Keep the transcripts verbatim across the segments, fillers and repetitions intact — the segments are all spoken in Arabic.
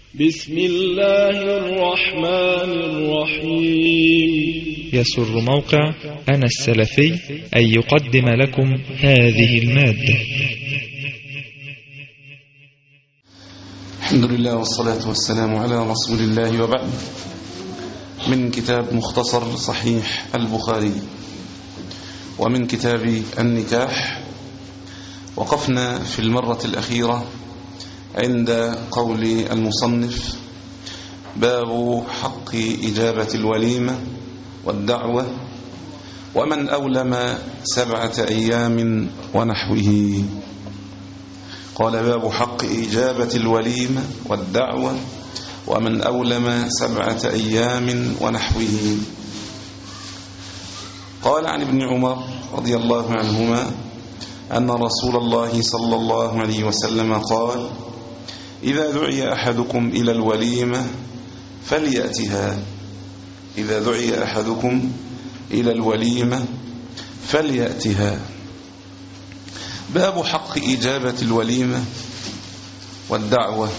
بسم الله الرحمن الرحيم. يسر موقع أنا السلفي أن يقدم لكم هذه المادة. الحمد لله والصلاة والسلام على رسول الله، وبعد. من كتاب مختصر صحيح البخاري ومن كتاب النكاح، وقفنا في المرة الأخيرة عند قول المصنف: باب حق إجابة الوليمة والدعوة ومن أولم سبعة أيام ونحوه. قال: باب حق إجابة الوليمة والدعوة ومن أولم سبعة أيام ونحوه. قال عن ابن عمر رضي الله عنهما أن رسول الله صلى الله عليه وسلم قال: إذا دعي أحدكم إلى الوليمة فليأتها إذا دعي أحدكم إلى الوليمة فليأتها. باب حق إجابة الوليمة والدعوة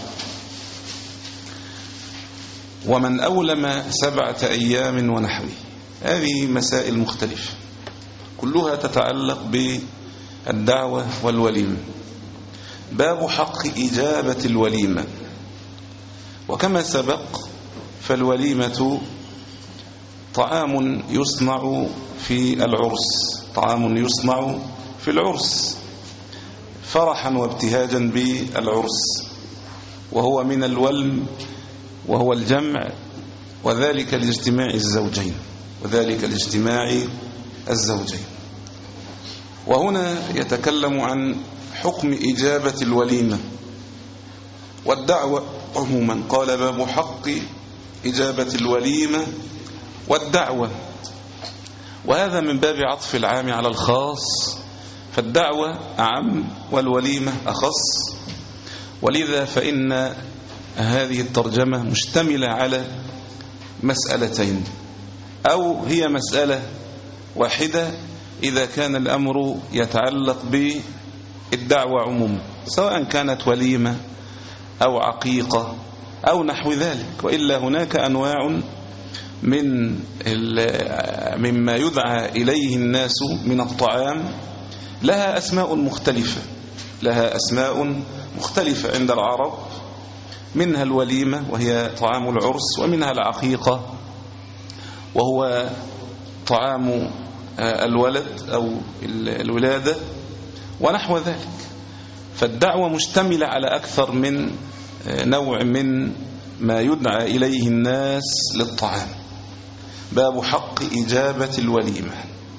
ومن أولم سبعة أيام ونحوه. هذه مسائل مختلفة كلها تتعلق بالدعوة والوليمة. باب حق إجابة الوليمة، وكما سبق فالوليمة طعام يصنع في العرس طعام يصنع في العرس فرحا وابتهاجا بالعرس، وهو من الولم وهو الجمع، وذلك لاجتماع الزوجين وذلك لاجتماع الزوجين. وهنا يتكلم عن حكم إجابة الوليمة والدعوة عموما. قال: باب حق إجابة الوليمة والدعوة، وهذا من باب عطف العام على الخاص، فالدعوة أعم والوليمة أخص، ولذا فإن هذه الترجمة مشتملة على مسألتين، أو هي مسألة واحدة إذا كان الأمر يتعلق بالدعوة عموما، سواء كانت وليمة أو عقيقة أو نحو ذلك. وإلا هناك أنواع من مما يدعى إليه الناس من الطعام لها أسماء مختلفة لها أسماء مختلفة عند العرب، منها الوليمة وهي طعام العرس، ومنها العقيقة وهو طعام الولد أو الولادة ونحو ذلك. فالدعوة مشتملة على أكثر من نوع من ما يدعى إليه الناس للطعام. باب حق إجابة الوليمة،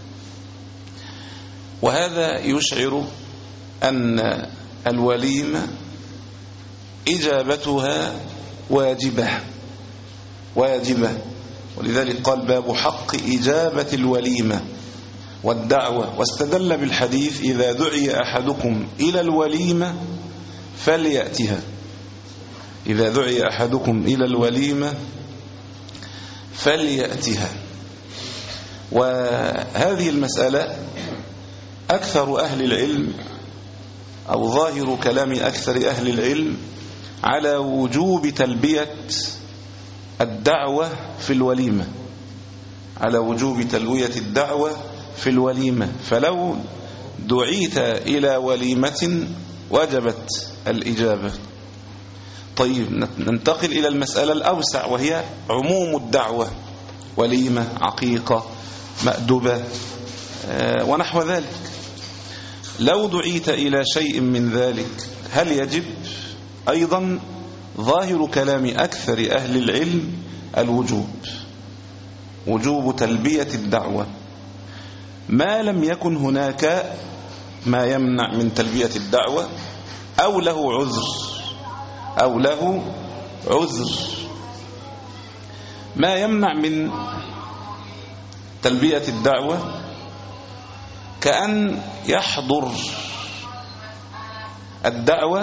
وهذا يشعر أن الوليمة إجابتها واجبة واجبة ولذلك قال: باب حق إجابة الوليمة والدعوة، واستدل بالحديث: إذا دعي أحدكم إلى الوليمة فليأتها إذا دعي أحدكم إلى الوليمة فليأتها. وهذه المسألة أكثر أهل العلم أو ظاهر كلام أكثر أهل العلم على وجوب تلبية الدعوة في الوليمة على وجوب تلبية الدعوة في الوليمة فلو دعيت إلى وليمة وجبت الإجابة. طيب، ننتقل إلى المسألة الأوسع، وهي عموم الدعوة: وليمة، عقيقة، مأدبة ونحو ذلك. لو دعيت إلى شيء من ذلك هل يجب؟ أيضا ظاهر كلام أكثر أهل العلم الوجوب وجوب تلبية الدعوة ما لم يكن هناك ما يمنع من تلبية الدعوة أو له عذر أو له عذر. ما يمنع من تلبية الدعوة كأن يحضر الدعوة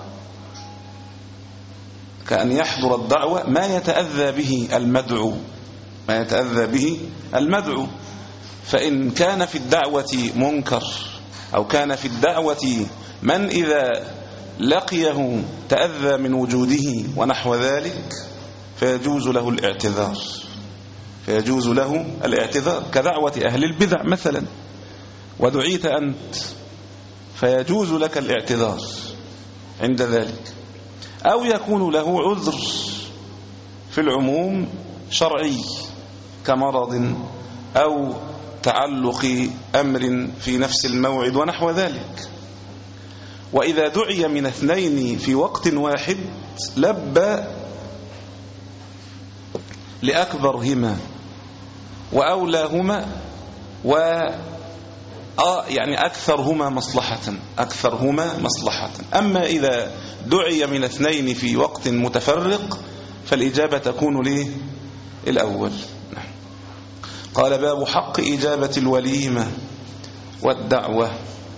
كأن يحضر الدعوة ما يتأذى به المدعو ما يتأذى به المدعو فإن كان في الدعوة منكر أو كان في الدعوة من إذا لقيه تأذى من وجوده ونحو ذلك فيجوز له الاعتذار فيجوز له الاعتذار كدعوة أهل البدع مثلا، ودعيت أنت فيجوز لك الاعتذار عند ذلك. أو يكون له عذر في العموم شرعي كمرض أو تعلق أمر في نفس الموعد ونحو ذلك. وإذا دعي من اثنين في وقت واحد لبى لأكبرهما وأولاهما و آه يعني أكثرهما مصلحة أكثرهما مصلحة. أما إذا دعي من اثنين في وقت متفرق فالإجابة تكون ليه الأول. قال باب حق إجابة الوليمة والدعوة.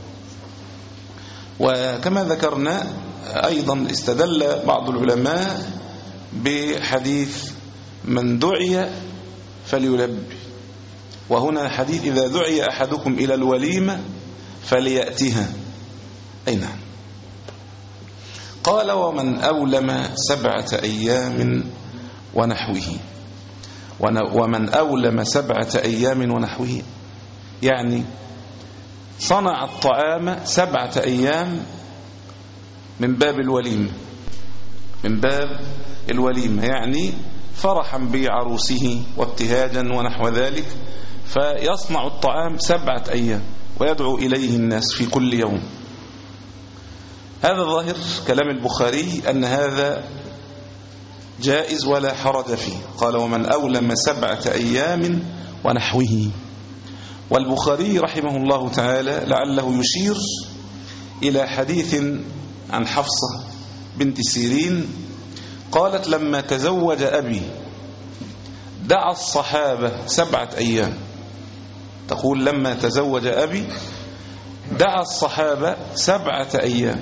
وكما ذكرنا أيضا استدل بعض العلماء بحديث من دعي فليلبي، وهنا حديث إذا دعي أحدكم إلى الوليمة فليأتها. أي نعم. قال ومن أولم سبعة أيام ونحوه. ومن أولم سبعة أيام ونحوه يعني صنع الطعام سبعة أيام من باب الوليمة من باب الوليمة يعني فرحا بعروسه وابتهاجا ونحو ذلك، فيصنع الطعام سبعة أيام ويدعو إليه الناس في كل يوم. هذا ظاهر كلام البخاري أن هذا جائز ولا حرج فيه. قال ومن أولم سبعة أيام ونحوه. والبخاري رحمه الله تعالى لعله يشير إلى حديث عن حفصة بنت سيرين قالت لما تزوج أبي دعا الصحابة سبعة أيام. تقول لما تزوج أبي دعا الصحابة سبعة أيام.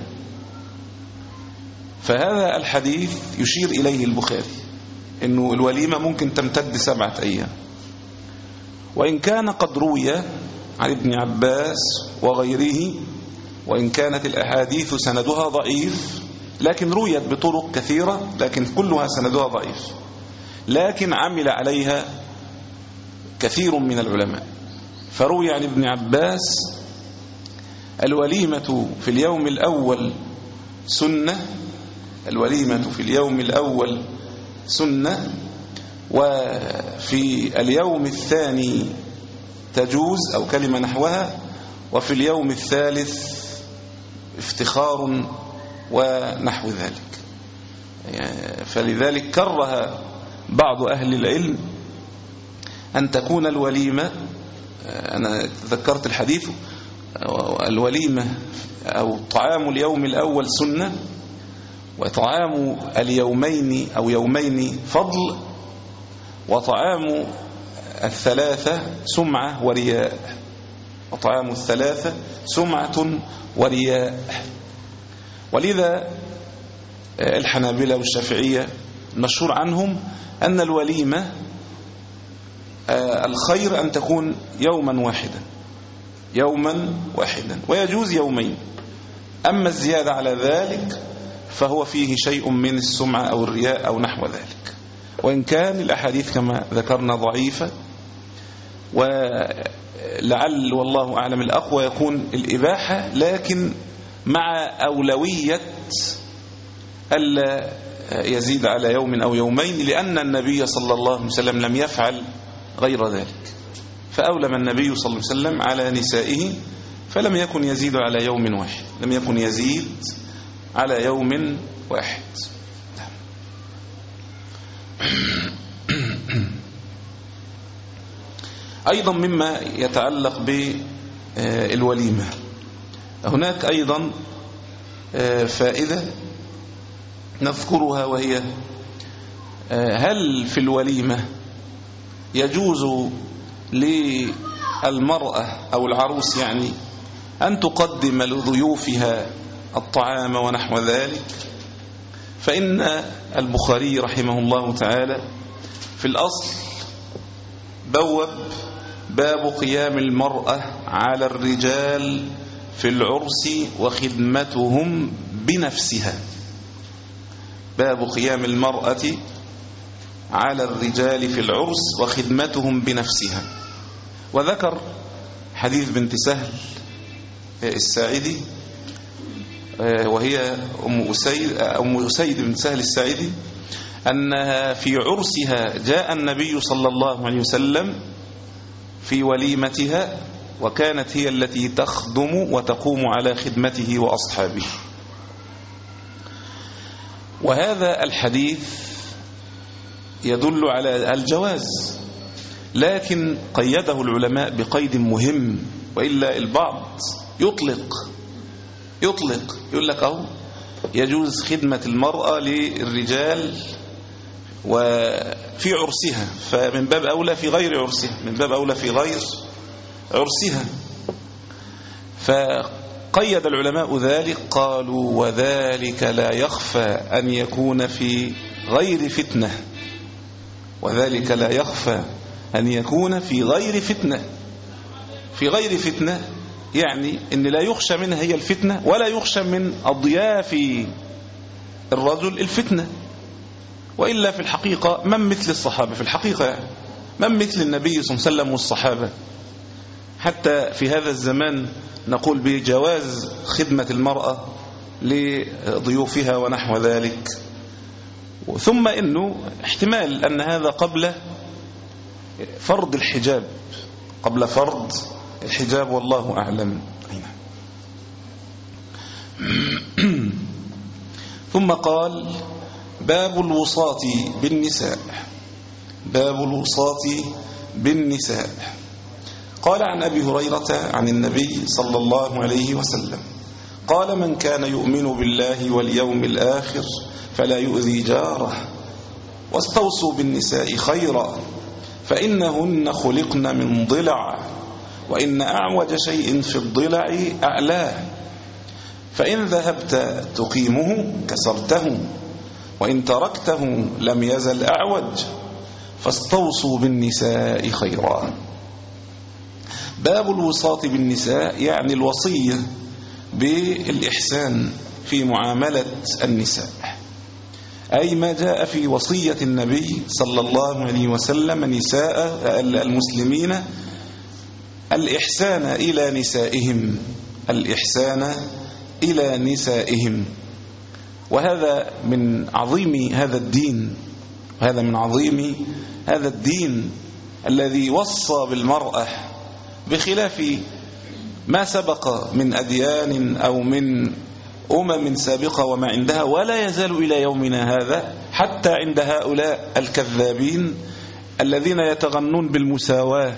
فهذا الحديث يشير إليه البخاري إنه الوليمة ممكن تمتد سبعة أيام، وإن كان قد روي عن ابن عباس وغيره، وإن كانت الأحاديث سندها ضعيف لكن رويت بطرق كثيرة لكن كلها سندها ضعيف، لكن عمل عليها كثير من العلماء. فروي عن ابن عباس الوليمة في اليوم الأول سنة الوليمة في اليوم الأول سنة وفي اليوم الثاني تجوز أو كلمة نحوها، وفي اليوم الثالث افتخار ونحو ذلك. فلذلك كره بعض أهل العلم أن تكون الوليمة، أنا ذكرت الحديث، الوليمة أو طعام اليوم الأول سنة وطعام اليومين أو يومين فضل وطعام الثلاثة سمعة ورياء وطعام الثلاثة سمعة ورياء. ولذا الحنابلة والشافعية مشهور عنهم أن الوليمة الخير أن تكون يوما واحدا يوما واحدا ويجوز يومين. أما الزيادة على ذلك فهو فيه شيء من السمعة أو الرياء أو نحو ذلك، وإن كان الأحاديث كما ذكرنا ضعيفة، ولعل والله أعلم الأقوى يكون الإباحة، لكن مع أولوية ألا يزيد على يوم أو يومين، لأن النبي صلى الله عليه وسلم لم يفعل غير ذلك، فأولم النبي صلى الله عليه وسلم على نسائه فلم يكن يزيد على يوم واحد لم يكن يزيد على يوم واحد. أيضا مما يتعلق بالوليمة هناك أيضا فائدة نذكرها، وهي هل في الوليمة يجوز للمرأة أو العروس يعني أن تقدم لضيوفها الطعام ونحو ذلك؟ فإن البخاري رحمه الله تعالى في الأصل بوب باب قيام المرأة على الرجال في العرس وخدمتهم بنفسها. باب قيام المرأة على الرجال في العرس وخدمتهم بنفسها. وذكر حديث بنت سهل الساعدي، وهي أم أسيد, أم أسيد بنت سهل الساعدي، أنها في عرسها جاء النبي صلى الله عليه وسلم في وليمتها، وكانت هي التي تخدم وتقوم على خدمته وأصحابه. وهذا الحديث يدل على الجواز، لكن قيده العلماء بقيد مهم، وإلا البعض يطلق يطلق يقول لك أهو يجوز خدمة المرأة للرجال وفي عرسها، فمن باب أولى في غير عرسها، من باب أولى في غير عرسها. فقيد العلماء ذلك، قالوا وذلك لا يخفى أن يكون في غير فتنة، وذلك لا يخفى أن يكون في غير فتنة. في غير فتنة يعني أن لا يخشى منها هي الفتنة، ولا يخشى من أضياف الرجل الفتنة. وإلا في الحقيقة من مثل الصحابة، في الحقيقة يعني من مثل النبي صلى الله عليه وسلم والصحابة. حتى في هذا الزمان نقول بجواز خدمة المرأة لضيوفها ونحو ذلك. ثم إنه احتمال أن هذا قبل فرض الحجاب، قبل فرض الحجاب، والله أعلم. ثم قال باب الوصاة بالنساء. باب الوصاة بالنساء. قال عن أبي هريرة عن النبي صلى الله عليه وسلم قال من كان يؤمن بالله واليوم الآخر فلا يؤذي جاره، واستوصوا بالنساء خيرا فإنهن خلقن من ضلع، وإن أعوج شيء في الضلع أعلاه، فإن ذهبت تقيمه كسرته، وإن تركته لم يزل أعوج، فاستوصوا بالنساء خيرا. باب الوصاة بالنساء يعني الوصية بالإحسان في معاملة النساء، أي ما جاء في وصية النبي صلى الله عليه وسلم نساء المسلمين الإحسان إلى نسائهم، الإحسان إلى نسائهم. وهذا من عظيم هذا الدين، وهذا من عظيم هذا الدين الذي وصى بالمرأة بخلاف ما سبق من أديان أو من أمم سابقة وما عندها، ولا يزال إلى يومنا هذا حتى عند هؤلاء الكذابين الذين يتغنون بالمساواة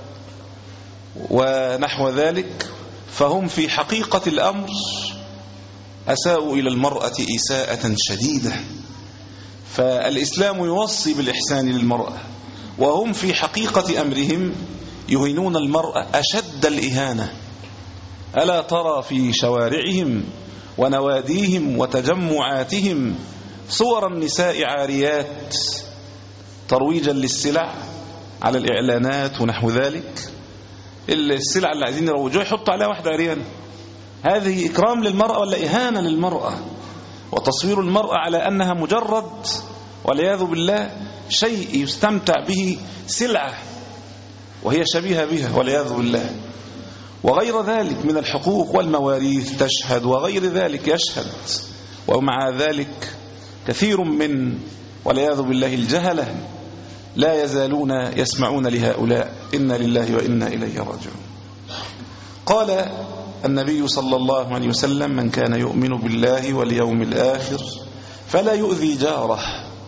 ونحو ذلك، فهم في حقيقة الأمر أساءوا إلى المرأة إساءة شديدة. فالإسلام يوصي بالإحسان للمرأة، وهم في حقيقة أمرهم يهينون المرأة أشد الإهانة. ألا ترى في شوارعهم ونواديهم وتجمعاتهم صور النساء عاريات ترويجا للسلع على الإعلانات ونحو ذلك؟ السلع اللي عايزين يروجوها يحطوا عليها واحدة عريانة. هذه إكرام للمرأة ولا إهانة للمرأة؟ وتصوير المرأة على أنها مجرد والعياذ بالله شيء يستمتع به، سلعة وهي شبيهة بها والعياذ بالله، وغير ذلك من الحقوق والمواريث تشهد، وغير ذلك يشهد. ومع ذلك كثير من والعياذ بالله الجهلة لا يزالون يسمعون لهؤلاء. إنا لله وإنا إليه راجعون. قال النبي صلى الله عليه وسلم من كان يؤمن بالله واليوم الآخر فلا يؤذي جاره.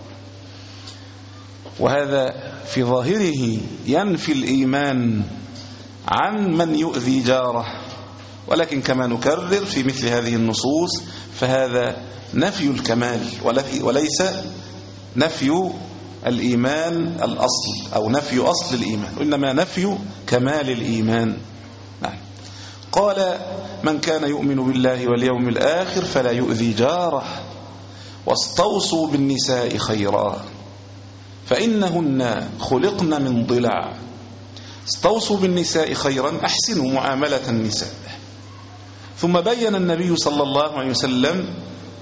وهذا في ظاهره ينفي الإيمان عن من يؤذي جاره، ولكن كما نكرر في مثل هذه النصوص فهذا نفي الكمال وليس نفي الإيمان الأصل أو نفي أصل الإيمان، وإنما نفي كمال الإيمان. نعم. قال من كان يؤمن بالله واليوم الآخر فلا يؤذي جاره، واستوصوا بالنساء خيرا فإنهن خلقن من ضلع. استوصوا بالنساء خيرا، أحسنوا معاملة النساء، ثم بين النبي صلى الله عليه وسلم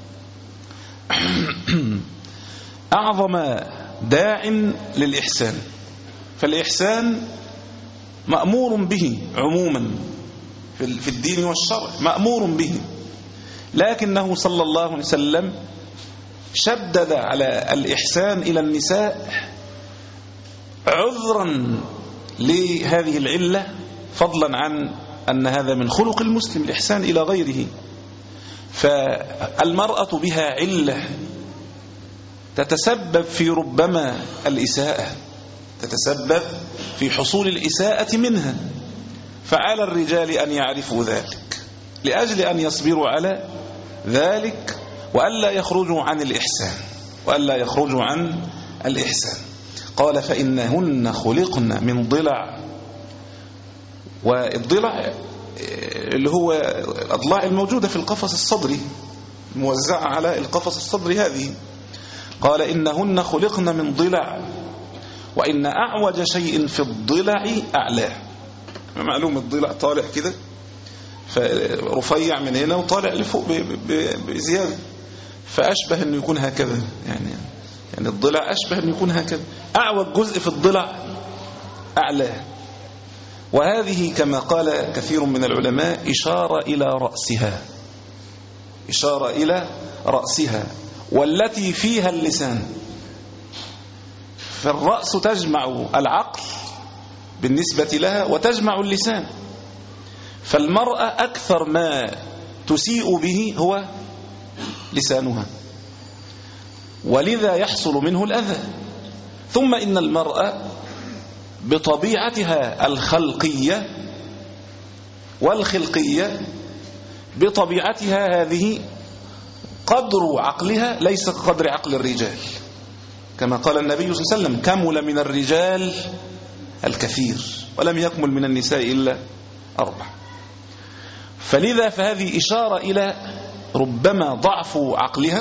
أعظم داع للإحسان. فالإحسان مأمور به عموما في الدين والشرع، مأمور به، لكنه صلى الله عليه وسلم شدد على الإحسان إلى النساء عذرا لهذه العلة، فضلا عن أن هذا من خلق المسلم الإحسان إلى غيره. فالمرأة بها علة تتسبب في ربما الإساءة، تتسبب في حصول الإساءة منها، فعلى الرجال أن يعرفوا ذلك لأجل أن يصبروا على ذلك وألا يخرجوا عن الإحسان وألا يخرجوا عن الإحسان. قال فإنهن خلقن من ضلع، والضلع اللي هو الأضلاع الموجودة في القفص الصدري موزعة على القفص الصدري هذه. قال إنهن خلقن من ضلع وإن أعوج شيء في الضلع أعلاه. معلوم الضلع طالع كده، فرفيع من هنا وطالع لفوق بزيادة، فأشبه أنه يكون هكذا، يعني يعني الضلع أشبه أنه يكون هكذا، أعوج جزء في الضلع أعلاه. وهذه كما قال كثير من العلماء إشارة إلى رأسها، إشارة إلى رأسها والتي فيها اللسان. فالرأس تجمع العقل بالنسبة لها وتجمع اللسان، فالمرأة أكثر ما تسيء به هو لسانها، ولذا يحصل منه الأذى. ثم إن المرأة بطبيعتها الخلقية والخلقية، بطبيعتها هذه قدر عقلها ليس قدر عقل الرجال، كما قال النبي صلى الله عليه وسلم كمل من الرجال الكثير ولم يكمل من النساء إلا أربع. فلذا فهذه إشارة إلى ربما ضعف عقلها،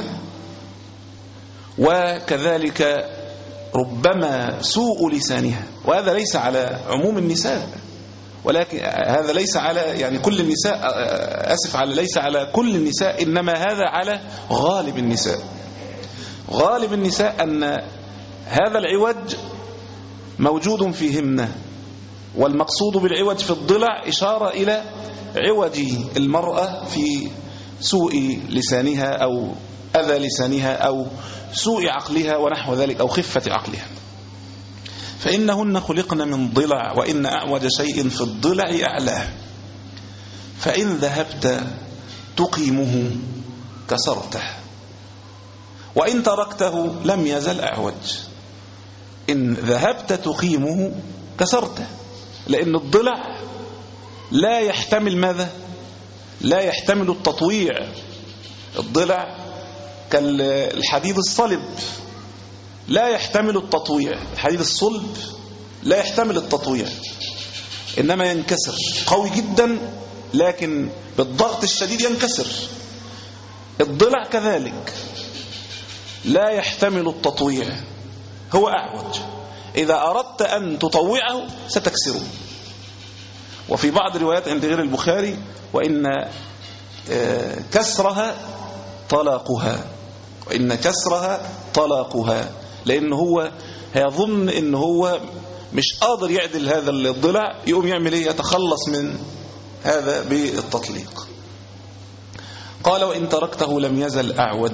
وكذلك ربما سوء لسانها. وهذا ليس على عموم النساء، ولكن هذا ليس على يعني كل النساء، أسف، على ليس على كل النساء، إنما هذا على غالب النساء. غالب النساء أن هذا العوج موجود فيهن، والمقصود بالعوج في الضلع إشارة إلى عوج المرأة في سوء لسانها أو أذى لسانها أو سوء عقلها ونحو ذلك، أو خفة عقلها. فإنهن خلقن من ضلع وإن أعوج شيء في الضلع أعلاه، فإن ذهبت تقيمه كسرته وإن تركته لم يزل أعوج. إن ذهبت تقيمه كسرته، لأن الضلع لا يحتمل ماذا؟ لا يحتمل التطويع. الضلع كالحديد الصلب لا يحتمل التطويع، الحديد الصلب لا يحتمل التطويع، إنما ينكسر قوي جدا، لكن بالضغط الشديد ينكسر. الضلع كذلك لا يحتمل التطويع، هو أعوج، إذا أردت أن تطوعه ستكسره. وفي بعض الروايات عند غير البخاري وإن كسرها طلاقها، وإن كسرها طلاقها، لأن هو هيظن إن هو مش قادر يعدل هذا الضلع، يقوم يعمل إيه؟ يتخلص من هذا بالتطليق. قال وإن تركته لم يزل أعوج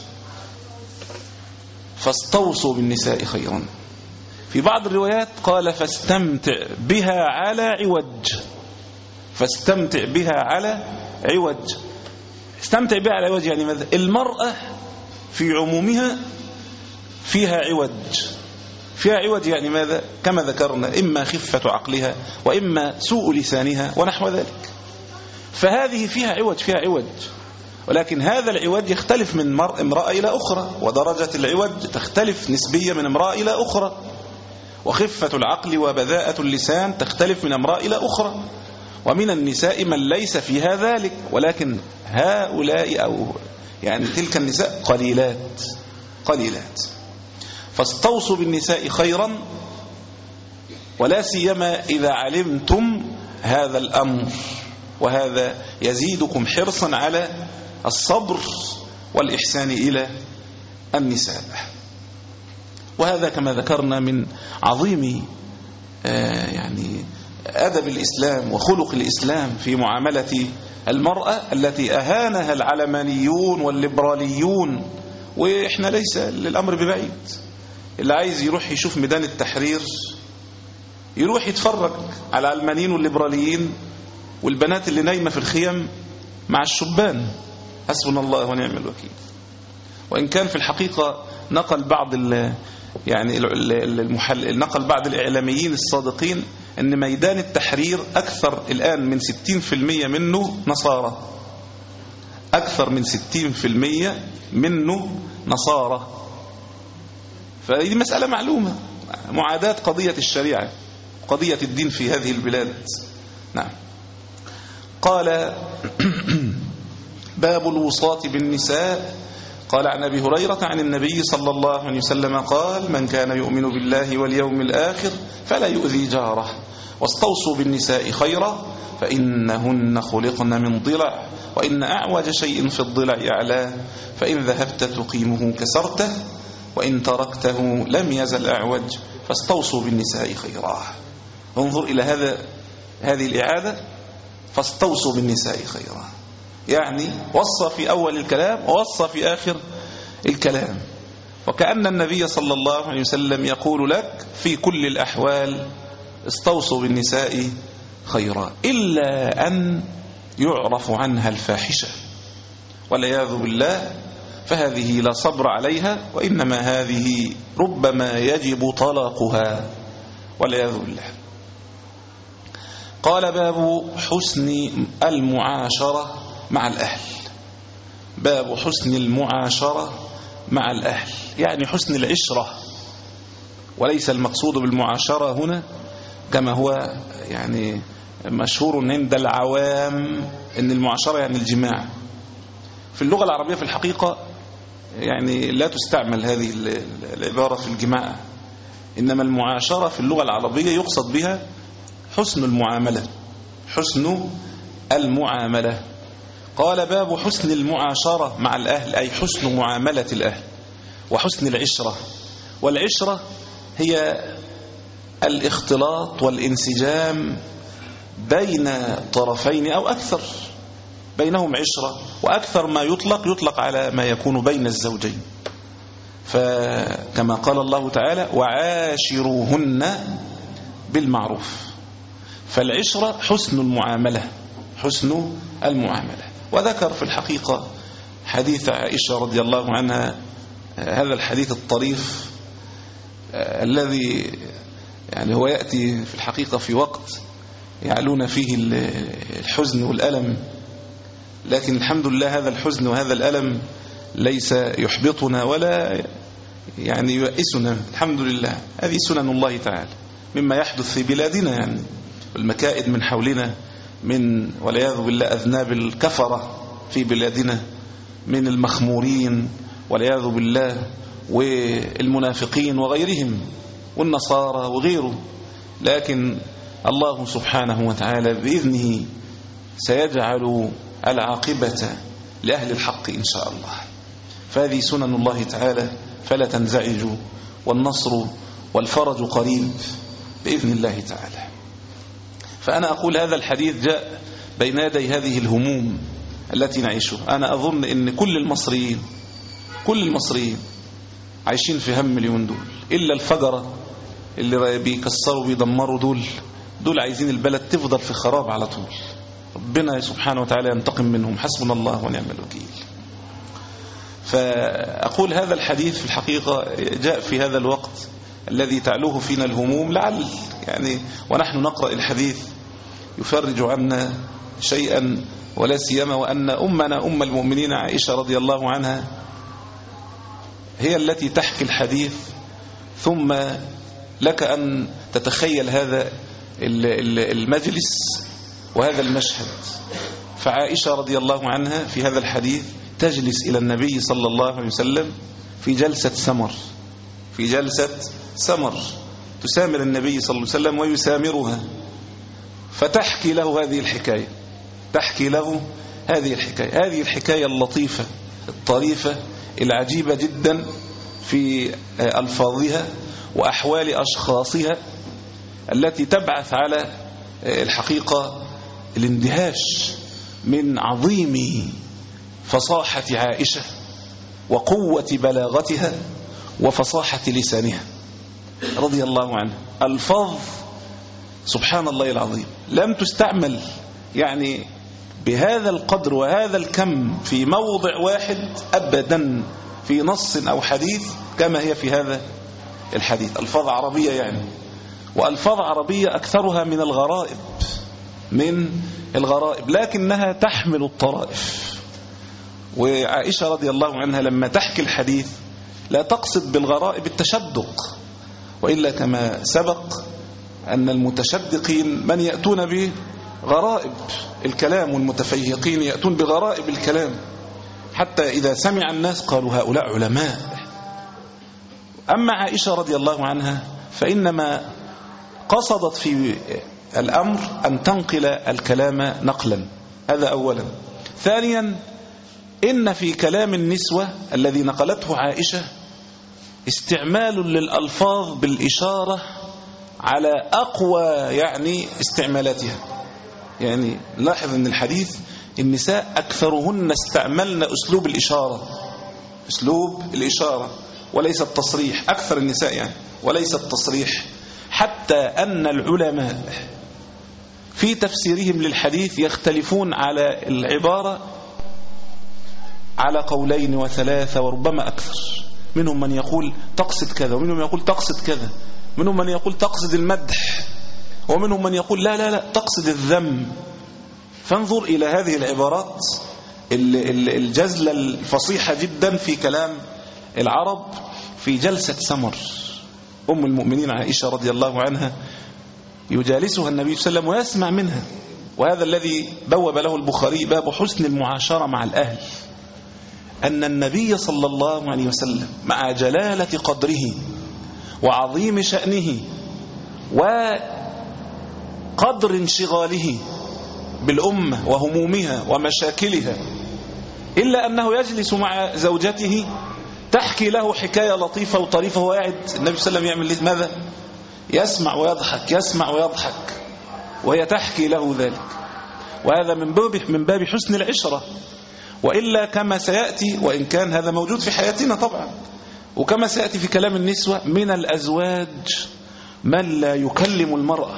فاستوصوا بالنساء خيرا. في بعض الروايات قال فاستمتع بها على عوج، فاستمتع بها على عوج. استمتع بها على عوج يعني ماذا؟ المرأة في عمومها فيها عوج، فيها عوج يعني ماذا؟ كما ذكرنا، إما خفة عقلها وإما سوء لسانها ونحو ذلك. فهذه فيها عوج، فيها عوج، ولكن هذا العوج يختلف من امرأة إلى أخرى، ودرجة العوج تختلف نسبيا من امرأة إلى أخرى، وخفة العقل وبذاءة اللسان تختلف من امرأة إلى أخرى. ومن النساء من ليس فيها ذلك، ولكن هؤلاء أو يعني تلك النساء قليلات قليلات. فاستوصوا بالنساء خيرا، ولا سيما إذا علمتم هذا الأمر وهذا يزيدكم حرصا على الصبر والإحسان إلى النساء. وهذا كما ذكرنا من عظيم يعني أدب الإسلام وخلق الإسلام في معاملة المرأة التي أهانها العلمانيون والليبراليون. وإحنا ليس للأمر ببعيد، اللي عايز يروح يشوف ميدان التحرير يروح يتفرج على العلمانيين والليبراليين والبنات اللي نايمة في الخيم مع الشبان، حسبنا الله ونعم الوكيل. وإن كان في الحقيقة نقل بعض يعني المحل نقل بعض الإعلاميين الصادقين أن ميدان التحرير أكثر الآن من ستين في المية منه نصارى، أكثر من ستين في المية منه نصارى. فهذه مسألة معلومة، معاداة قضية الشريعة قضية الدين في هذه البلاد. نعم. قال باب الوصاة بالنساء. قال عن أبي هريرة عن النبي صلى الله عليه وسلم قال من كان يؤمن بالله واليوم الآخر فلا يؤذي جاره، واستوصوا بالنساء خيرا فإنهن خلقن من ضلع، وإن أعوج شيء في الضلع أعلاه، فإن ذهبت تقيمه كسرته، وإن تركته لم يزل أعوج، فاستوصوا بالنساء خيرا. انظر إلى هذا هذه الإعادة، فاستوصوا بالنساء خيرا، يعني وصى في أول الكلام ووصى في آخر الكلام، وكأن النبي صلى الله عليه وسلم يقول لك في كل الأحوال استوصوا بالنساء خيرا، إلا أن يعرف عنها الفاحشة والعياذ بالله، فهذه لا صبر عليها، وإنما هذه ربما يجب طلاقها والعياذ بالله. قال باب حسن المعاشرة مع الأهل. باب حسن المعاشرة مع الأهل، يعني حسن العشرة، وليس المقصود بالمعاشرة هنا كما هو يعني مشهور عند العوام أن المعاشرة يعني الجماع. في اللغة العربية في الحقيقة يعني لا تستعمل هذه العبارة في الجماع، إنما المعاشرة في اللغة العربية يقصد بها حسن المعاملة، حسن المعاملة. قال باب حسن المعاشرة مع الأهل، أي حسن معاملة الأهل، وحسن العشرة. والعشرة هي الاختلاط والانسجام بين طرفين أو أكثر، بينهم عشرة، وأكثر ما يطلق يطلق على ما يكون بين الزوجين. فكما قال الله تعالى وعاشروهن بالمعروف، فالعشرة حسن المعاملة، حسن المعاملة. وذكر في الحقيقة حديث عائشة رضي الله عنها، هذا الحديث الطريف الذي يعني هو يأتي في الحقيقة في وقت يعلون فيه الحزن والألم، لكن الحمد لله هذا الحزن وهذا الألم ليس يحبطنا ولا يعني يؤسنا، الحمد لله. هذه سنن الله تعالى مما يحدث في بلادنا، يعني والمكائد من حولنا، من والعياذ بالله أذناب الكفرة في بلادنا، من المخمورين والعياذ بالله، والمنافقين وغيرهم، والنصارى وغيره. لكن الله سبحانه وتعالى بإذنه سيجعل العاقبة لأهل الحق إن شاء الله. فهذه سنن الله تعالى، فلا تنزعجوا، والنصر والفرج قريب بإذن الله تعالى. فأنا أقول هذا الحديث جاء بين يدي هذه الهموم التي نعيشها. أنا أظن أن كل المصريين كل المصريين عايشين في هم اليومين دول، إلا الفجرة اللي بيكسروا بيدمروا، دول دول عايزين البلد تفضل في خراب على طول. ربنا سبحانه وتعالى ينتقم منهم، حسبنا الله ونعم الوكيل. فأقول هذا الحديث في الحقيقة جاء في هذا الوقت الذي تعلوه فينا الهموم، لعل يعني ونحن نقرأ الحديث يفرج عنا شيئا، ولا سيما وأن أمنا أم المؤمنين عائشة رضي الله عنها هي التي تحكي الحديث، ثم لك أن تتخيل هذا المجلس وهذا المشهد. فعائشة رضي الله عنها في هذا الحديث تجلس إلى النبي صلى الله عليه وسلم في جلسة سمر، في جلسة سمر تسامر النبي صلى الله عليه وسلم ويسامرها، فتحكي له هذه الحكاية. تحكي له هذه الحكاية هذه الحكاية اللطيفة الطريفة العجيبة جدا في ألفاظها وأحوال أشخاصها التي تبعث على الحقيقة الاندهاش من عظيم فصاحة عائشة وقوة بلاغتها وفصاحة لسانها رضي الله عنها. الفاظ سبحان الله العظيم لم تستعمل يعني بهذا القدر وهذا الكم في موضع واحد أبدا في نص أو حديث كما هي في هذا الحديث. ألفاظ عربية يعني، وألفاظ عربية أكثرها من الغرائب من الغرائب لكنها تحمل الطرائف. وعائشة رضي الله عنها لما تحكي الحديث لا تقصد بالغرائب التشدق، وإلا كما سبق أن المتشدقين من يأتون بغرائب الكلام والمتفيهقين يأتون بغرائب الكلام حتى إذا سمع الناس قالوا هؤلاء علماء. أما عائشة رضي الله عنها فإنما قصدت في الأمر أن تنقل الكلام نقلا، هذا أولا. ثانيا إن في كلام النسوة الذي نقلته عائشة استعمال للألفاظ بالإشارة على أقوى يعني استعمالاتها. يعني لاحظ أن الحديث النساء أكثرهن استعملن أسلوب الإشارة أسلوب الإشارة وليس التصريح، أكثر النساء يعني وليس التصريح، حتى أن العلماء في تفسيرهم للحديث يختلفون على العبارة على قولين وثلاثة وربما أكثر. منهم من يقول تقصد كذا، ومنهم من يقول تقصد كذا، منهم من يقول تقصد المدح، ومنهم من يقول لا لا لا تقصد الذم. فانظر إلى هذه العبارات الجزلة الفصيحة جدا في كلام العرب في جلسة سمر. أم المؤمنين عائشة رضي الله عنها يجالسها النبي صلى الله عليه وسلم ويسمع منها، وهذا الذي بوب له البخاري باب حسن المعاشرة مع الأهل، أن النبي صلى الله عليه وسلم مع جلالة قدره وعظيم شأنه وقدر انشغاله بالأمة وهمومها ومشاكلها، إلا أنه يجلس مع زوجته تحكي له حكاية لطيفة وطريفة وقاعد النبي صلى الله عليه وسلم يعمل ماذا؟ يسمع ويضحك يسمع ويضحك وهي تحكي له ذلك. وهذا من باب من باب حسن العشرة. وإلا كما سيأتي، وإن كان هذا موجود في حياتنا طبعا، وكما سيأتي في كلام النسوة، من الأزواج من لا يكلم المرأة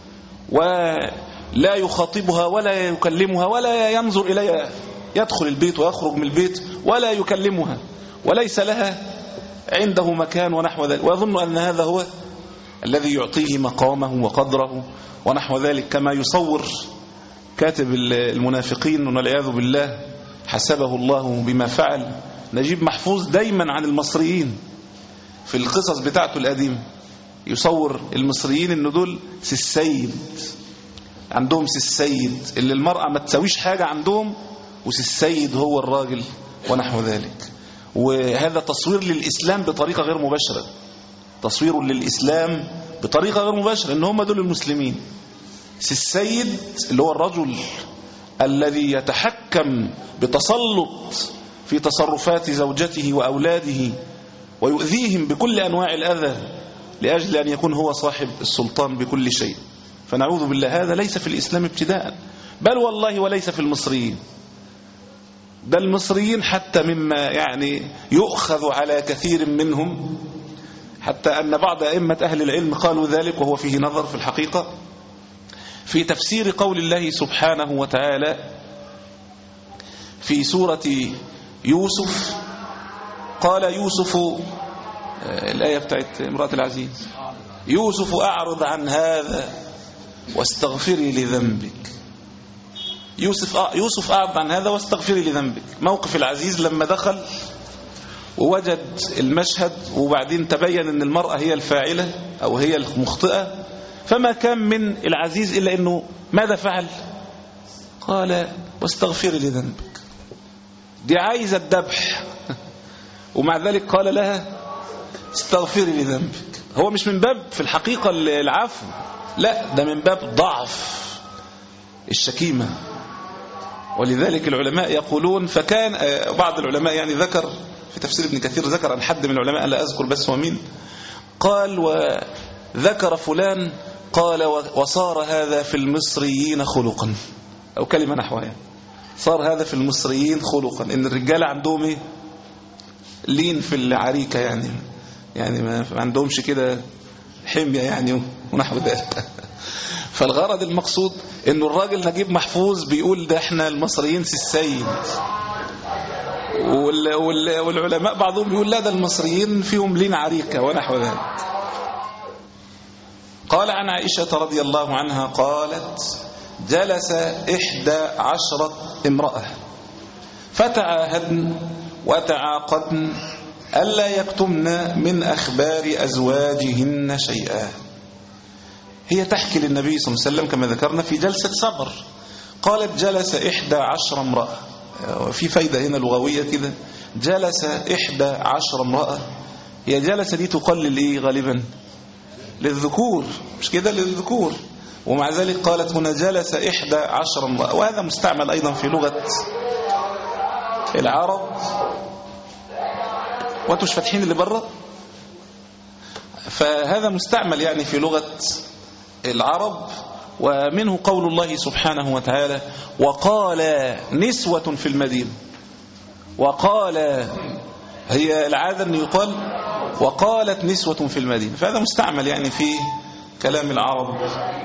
ولا يخاطبها ولا يكلمها ولا ينظر إليها، يدخل البيت ويخرج من البيت ولا يكلمها وليس لها عنده مكان ونحو ذلك، ويظن أن هذا هو الذي يعطيه مقامه وقدره ونحو ذلك، كما يصور كاتب المنافقين والعياذ بالله حسبه الله بما فعل نجيب محفوظ دايما عن المصريين في القصص بتاعته القديمة. يصور المصريين إنه دول سيسيد، عندهم سيسيد اللي المرأة ما تسويش حاجة عندهم، وسيسيد هو الراجل ونحو ذلك. وهذا تصوير للإسلام بطريقة غير مباشرة، تصوير للإسلام بطريقة غير مباشرة إن هم دول المسلمين. السيد اللي هو الرجل الذي يتحكم بتسلط في تصرفات زوجته وأولاده ويؤذيهم بكل أنواع الأذى لأجل أن يكون هو صاحب السلطان بكل شيء. فنعوذ بالله، هذا ليس في الإسلام ابتداء، بل والله وليس في المصريين. ده المصريين حتى مما يعني يؤخذ على كثير منهم، حتى أن بعض أئمة أهل العلم قالوا ذلك وهو فيه نظر في الحقيقة، في تفسير قول الله سبحانه وتعالى في سورة يوسف. قال يوسف، الآية بتاعت امرأة العزيز، يوسف أعرض عن هذا واستغفري لذنبك. يوسف يوسف أعرض عن هذا واستغفري لذنبك. موقف العزيز لما دخل ووجد المشهد وبعدين تبين أن المرأة هي الفاعلة أو هي المخطئة، فما كان من العزيز إلا أنه ماذا فعل؟ قال واستغفري لذنبك. دي عايزة الذبح ومع ذلك قال لها استغفري لذنبك. هو مش من باب في الحقيقة العفو، لا، ده من باب ضعف الشكيمة ولذلك العلماء يقولون، فكان بعض العلماء يعني ذكر في تفسير ابن كثير، ذكر عن حد من العلماء لا أذكر بس هو مين، قال وذكر فلان قال وصار هذا في المصريين خلقا، أو كلمة نحوها، صار هذا في المصريين خلقا، إن الرجال عندهم إيه؟ لين في العريكة، يعني يعني ما عندهمش كده حمية يعني ونحو ذلك. فالغرض المقصود إنه الراجل نجيب محفوظ بيقول ده احنا المصريين سيسيد، والعلماء بعضهم بيقول لا ده المصريين فيهم لين عريكة ونحو ذلك. قال عن عائشة رضي الله عنها قالت جلس إحدى عشرة امرأة فتعاهدن وتعاقدن ألا يكتمن من أخبار أزواجهن شيئا. هي تحكي للنبي صلى الله عليه وسلم كما ذكرنا في جلسة صبر، قالت جلس إحدى عشر امرأة، في فايدة هنا لغوية كده، جلس إحدى عشر امرأة، هي جلسة دي تقال للإيه غالبا؟ للذكور، مش كده؟ للذكور، ومع ذلك قالت هنا جلس إحدى عشر امرأة، وهذا مستعمل أيضا في لغة العرب. وانتوا مش فاتحين اللي بره؟ فهذا مستعمل يعني في لغة العرب، ومنه قول الله سبحانه وتعالى وقال نسوة في المدينة. وقال، هي العادة أن يقال وقالت نسوة في المدينة، فهذا مستعمل يعني في كلام العرب.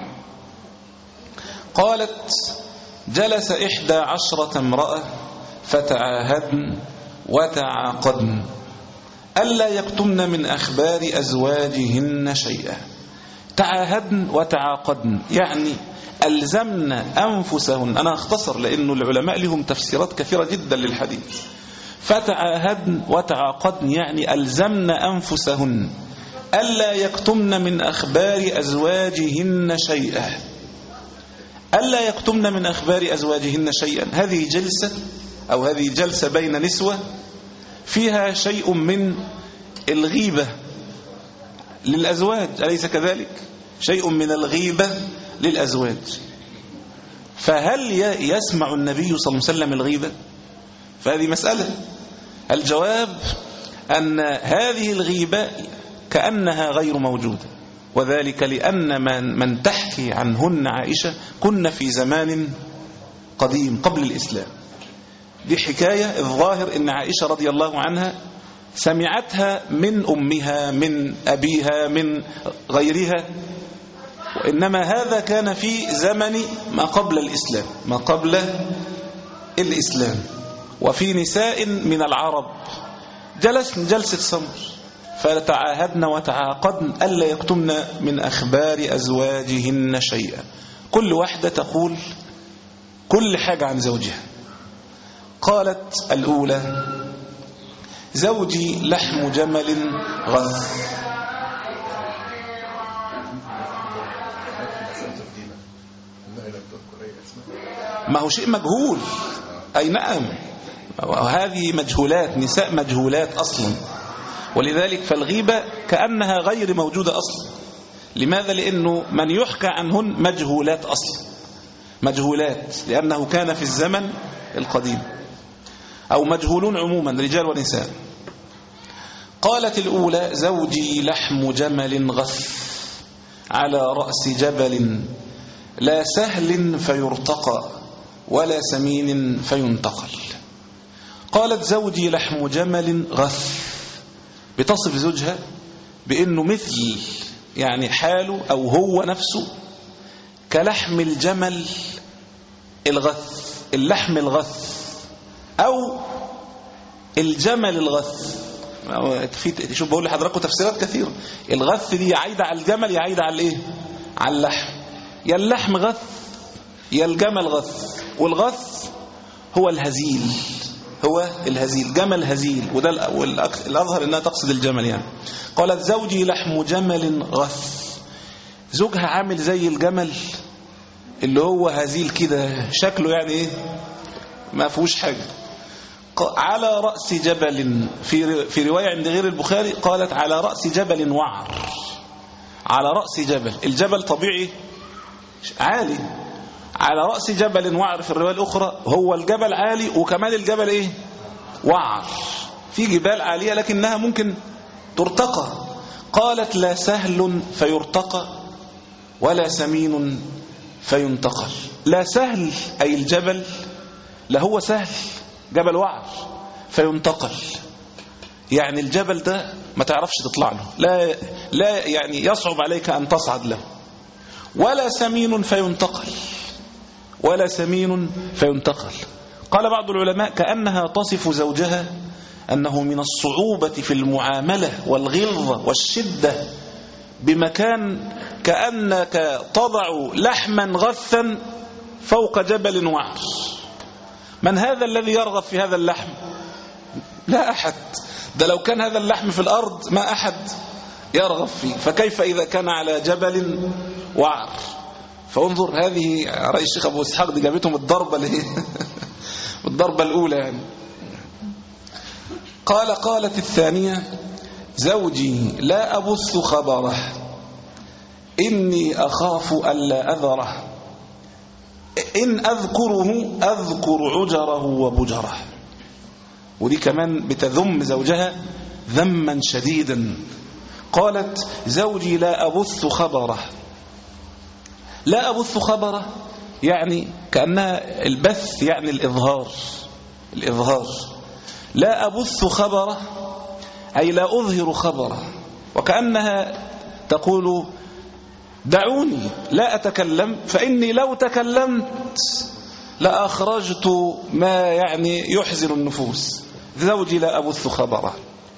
قالت جلس إحدى عشرة امرأة فتعاهدن وتعاقدن ألا يكتمن من أخبار أزواجهن شيئا. تعاهدن وتعاقدن يعني ألزمن أنفسهن، أنا أختصر لأنه العلماء لهم تفسيرات كثيرة جدا للحديث. فتعاهدن وتعاقدن يعني ألزمن أنفسهن ألا يكتمن من أخبار أزواجهن شيئا. ألا يكتمن من أخبار أزواجهن شيئا، هذه جلسة أو هذه جلسة بين نسوة فيها شيء من الغيبة للأزواج، أليس كذلك؟ شيء من الغيبة للأزواج. فهل يسمع النبي صلى الله عليه وسلم الغيبة؟ فهذه مسألة. الجواب أن هذه الغيبة كأنها غير موجودة، وذلك لأن من, من تحكي عنهن عائشة كن في زمان قديم قبل الإسلام. دي حكاية الظاهر أن عائشة رضي الله عنها سمعتها من أمها من أبيها من غيرها، وإنما هذا كان في زمن ما قبل الإسلام ما قبل الإسلام وفي نساء من العرب جلس جلسة صمر فتعاهدن وتعاقدن ألا يكتمن من أخبار أزواجهن شيئا. كل واحدة تقول كل حاجة عن زوجها. قالت الأولى زوجي لحم جمل غث. ما هو شيء مجهول، أي نعم، وهذه مجهولات، نساء مجهولات أصلا، ولذلك فالغيبة كأنها غير موجودة أصلا. لماذا؟ لأنه من يحكى عنهن مجهولات أصلا، مجهولات لأنه كان في الزمن القديم، أو مجهولون عموما رجال ونساء. قالت الأولى زوجي لحم جمل غث على رأس جبل لا سهل فيرتقى ولا سمين فينتقل. قالت زوجي لحم جمل غث، بتصف زوجها بأنه مثل يعني حاله أو هو نفسه كلحم الجمل الغث، اللحم الغث أو الجمل الغث. في شوف بقول لحضراتكم تفسيرات كثيرة. الغث دي يعيد على الجمل، يعيد على الايه؟ على اللحم. يا اللحم غث يا الجمل غث، والغث هو الهزيل، هو الهزيل، جمل هزيل، وده الأظهر انها تقصد الجمل يعني. قالت زوجي لحم جمل غث، زوجها عامل زي الجمل اللي هو هزيل كده، شكله يعني ايه؟ ما فيهوش حاجة. على رأس جبل، في في رواية عند غير البخاري قالت على رأس جبل وعر، على رأس جبل. الجبل طبيعي عالي، على رأس جبل وعر في الرواية الأخرى، هو الجبل عالي وكمان الجبل إيه؟ وعر. في جبال عالية لكنها ممكن ترتقى. قالت لا سهل فيرتقى ولا سمين فينتقل. لا سهل أي الجبل، لا هو سهل جبل وعر فينتقل، يعني الجبل ده ما تعرفش تطلع له، لا, لا يعني يصعب عليك أن تصعد له. ولا سمين فينتقل، ولا سمين فينتقل. قال بعض العلماء كأنها تصف زوجها أنه من الصعوبة في المعاملة والغلظة والشدة بمكان كأنك تضع لحما غثا فوق جبل وعر. من هذا الذي يرغب في هذا اللحم؟ لا أحد. ده لو كان هذا اللحم في الأرض ما أحد يرغب فيه، فكيف إذا كان على جبل وعر؟ فانظر، هذه رأي الشيخ أبو إسحاق دي جابتهم الضربة اللي الضربة الأولى يعني. قال قالت الثانية زوجي لا أبث خبره إني أخاف ألا أذره إن أذكره أذكر عجره وبجره. ودي كمان بتذم زوجها ذما شديدا. قالت زوجي لا أبث خبره. لا أبث خبره يعني كأنها البث يعني الإظهار، الإظهار. لا أبث خبره أي لا أظهر خبره، وكأنها تقول دعوني لا أتكلم فإني لو تكلمت لأخرجت ما يعني يحزن النفوس. زوجي لا أبث خبره.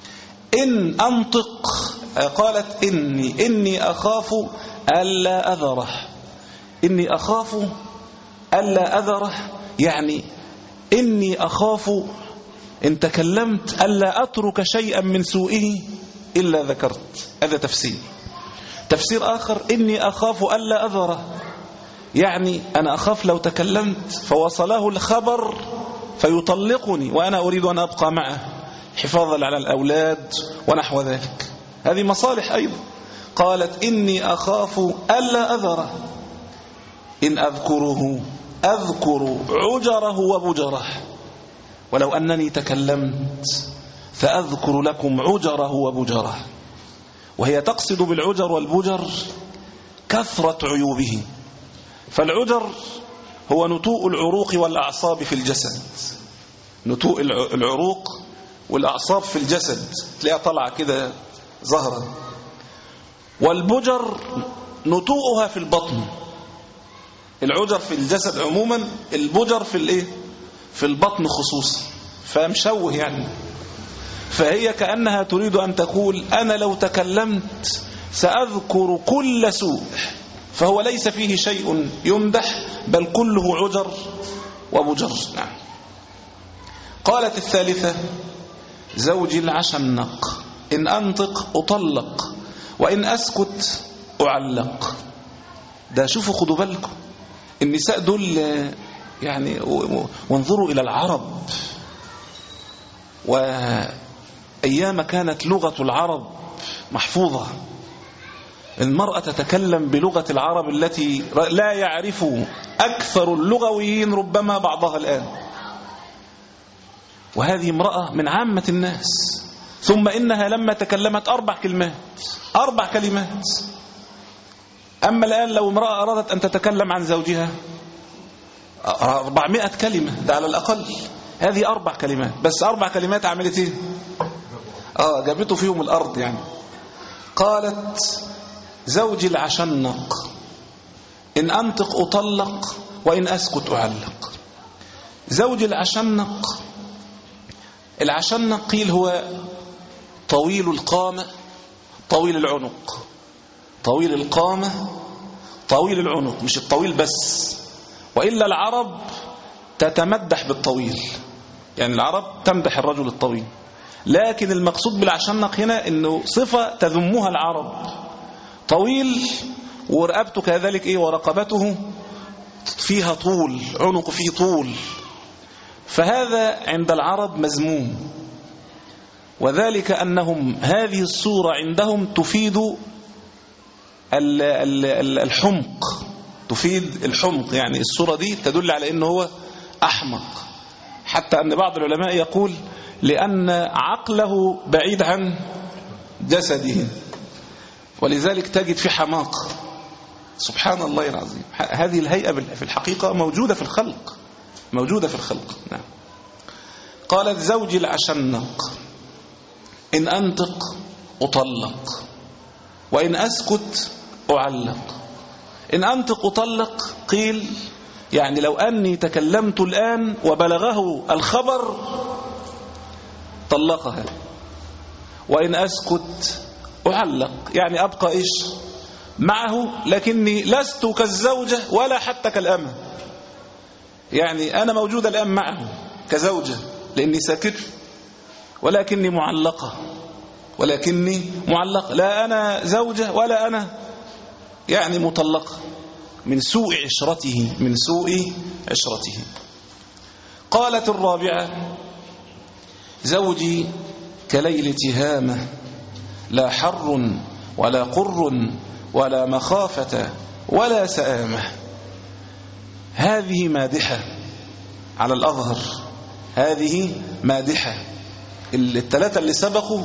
إن أنطق قالت إني إني أخاف ألا أذره. إني أخاف ألا أذره يعني إني أخاف إن تكلمت ألا أترك شيئا من سوءه إلا ذكرت. هذا تفسير. تفسير آخر إني أخاف ألا أذره يعني أنا أخاف لو تكلمت فوصله الخبر فيطلقني وأنا أريد أن أبقى معه حفاظا على الأولاد ونحو ذلك. هذه مصالح أيضا. قالت إني أخاف ألا أذره إن أذكره أذكر عجره وبجره ولو أنني تكلمت فأذكر لكم عجره وبجره. وهي تقصد بالعجر والبجر كثرة عيوبه. فالعجر هو نتوء العروق والأعصاب في الجسد، نتوء العروق والأعصاب في الجسد تلاقيها طالعة كده ظهرا. والبجر نتوءها في البطن. العجر في الجسد عموما، البجر في الايه؟ في البطن خصوصا، فمشوه يعني. فهي كأنها تريد أن تقول أنا لو تكلمت سأذكر كل سوء، فهو ليس فيه شيء يمدح بل كله عجر وبجر. نعم. قالت الثالثة زوجي العشنق إن أنطق أطلق وإن أسكت أعلق. ده شوفوا خدوا بالكم النساء دول يعني، وانظروا إلى العرب وأيام كانت لغة العرب محفوظة. المرأة تتكلم بلغة العرب التي لا يعرف أكثر اللغويين ربما بعضها الآن، وهذه امرأة من عامة الناس. ثم إنها لما تكلمت أربع كلمات أربع كلمات. أما الآن لو امرأة أرادت أن تتكلم عن زوجها أربعمائة كلمة، ده على الأقل. هذه أربع كلمات بس. أربع كلمات عملت إيه؟ آه جابته فيهم الأرض يعني. قالت زوجي العشنق إن أنطق أطلق وإن أسكت أعلق. زوجي العشنق، العشنق قيل هو طويل القامة طويل العنق. طويل القامة طويل العنق، مش الطويل بس، وإلا العرب تتمدح بالطويل، يعني العرب تمدح الرجل الطويل، لكن المقصود بالعشنق هنا إنه صفة تذمها العرب. طويل ورقبته كذلك إيه، ورقبته فيها طول، عنق فيه طول، فهذا عند العرب مذموم. وذلك أنهم هذه الصورة عندهم تفيد الحمق تفيد الحمق، يعني الصورة دي تدل على أنه هو أحمق، حتى أن بعض العلماء يقول لأن عقله بعيد عن جسده، ولذلك تجد في حماقة. سبحان الله العظيم، هذه الهيئة في الحقيقة موجودة في الخلق، موجودة في الخلق. نعم. قالت زوجي العشنق إن أنطق أطلق وإن أسكت أعلق. إن أنطق أطلق قيل يعني لو أني تكلمت الآن وبلغه الخبر طلقها، وإن أسكت أعلق يعني أبقى إيش معه، لكني لست كالزوجة ولا حتى كالأمة، يعني أنا موجودة الآن معه كزوجة لأني ساكت، ولكني معلقة، ولكني معلقة، لا أنا زوجة ولا أنا يعني مطلقة من سوء عشرته، من سوء عشرته. قالت الرابعة زوجي كليل تهامة لا حر ولا قر ولا مخافة ولا سآمة. هذه مادحة على الأظهر، هذه مادحة. الثلاثة اللي سبقوا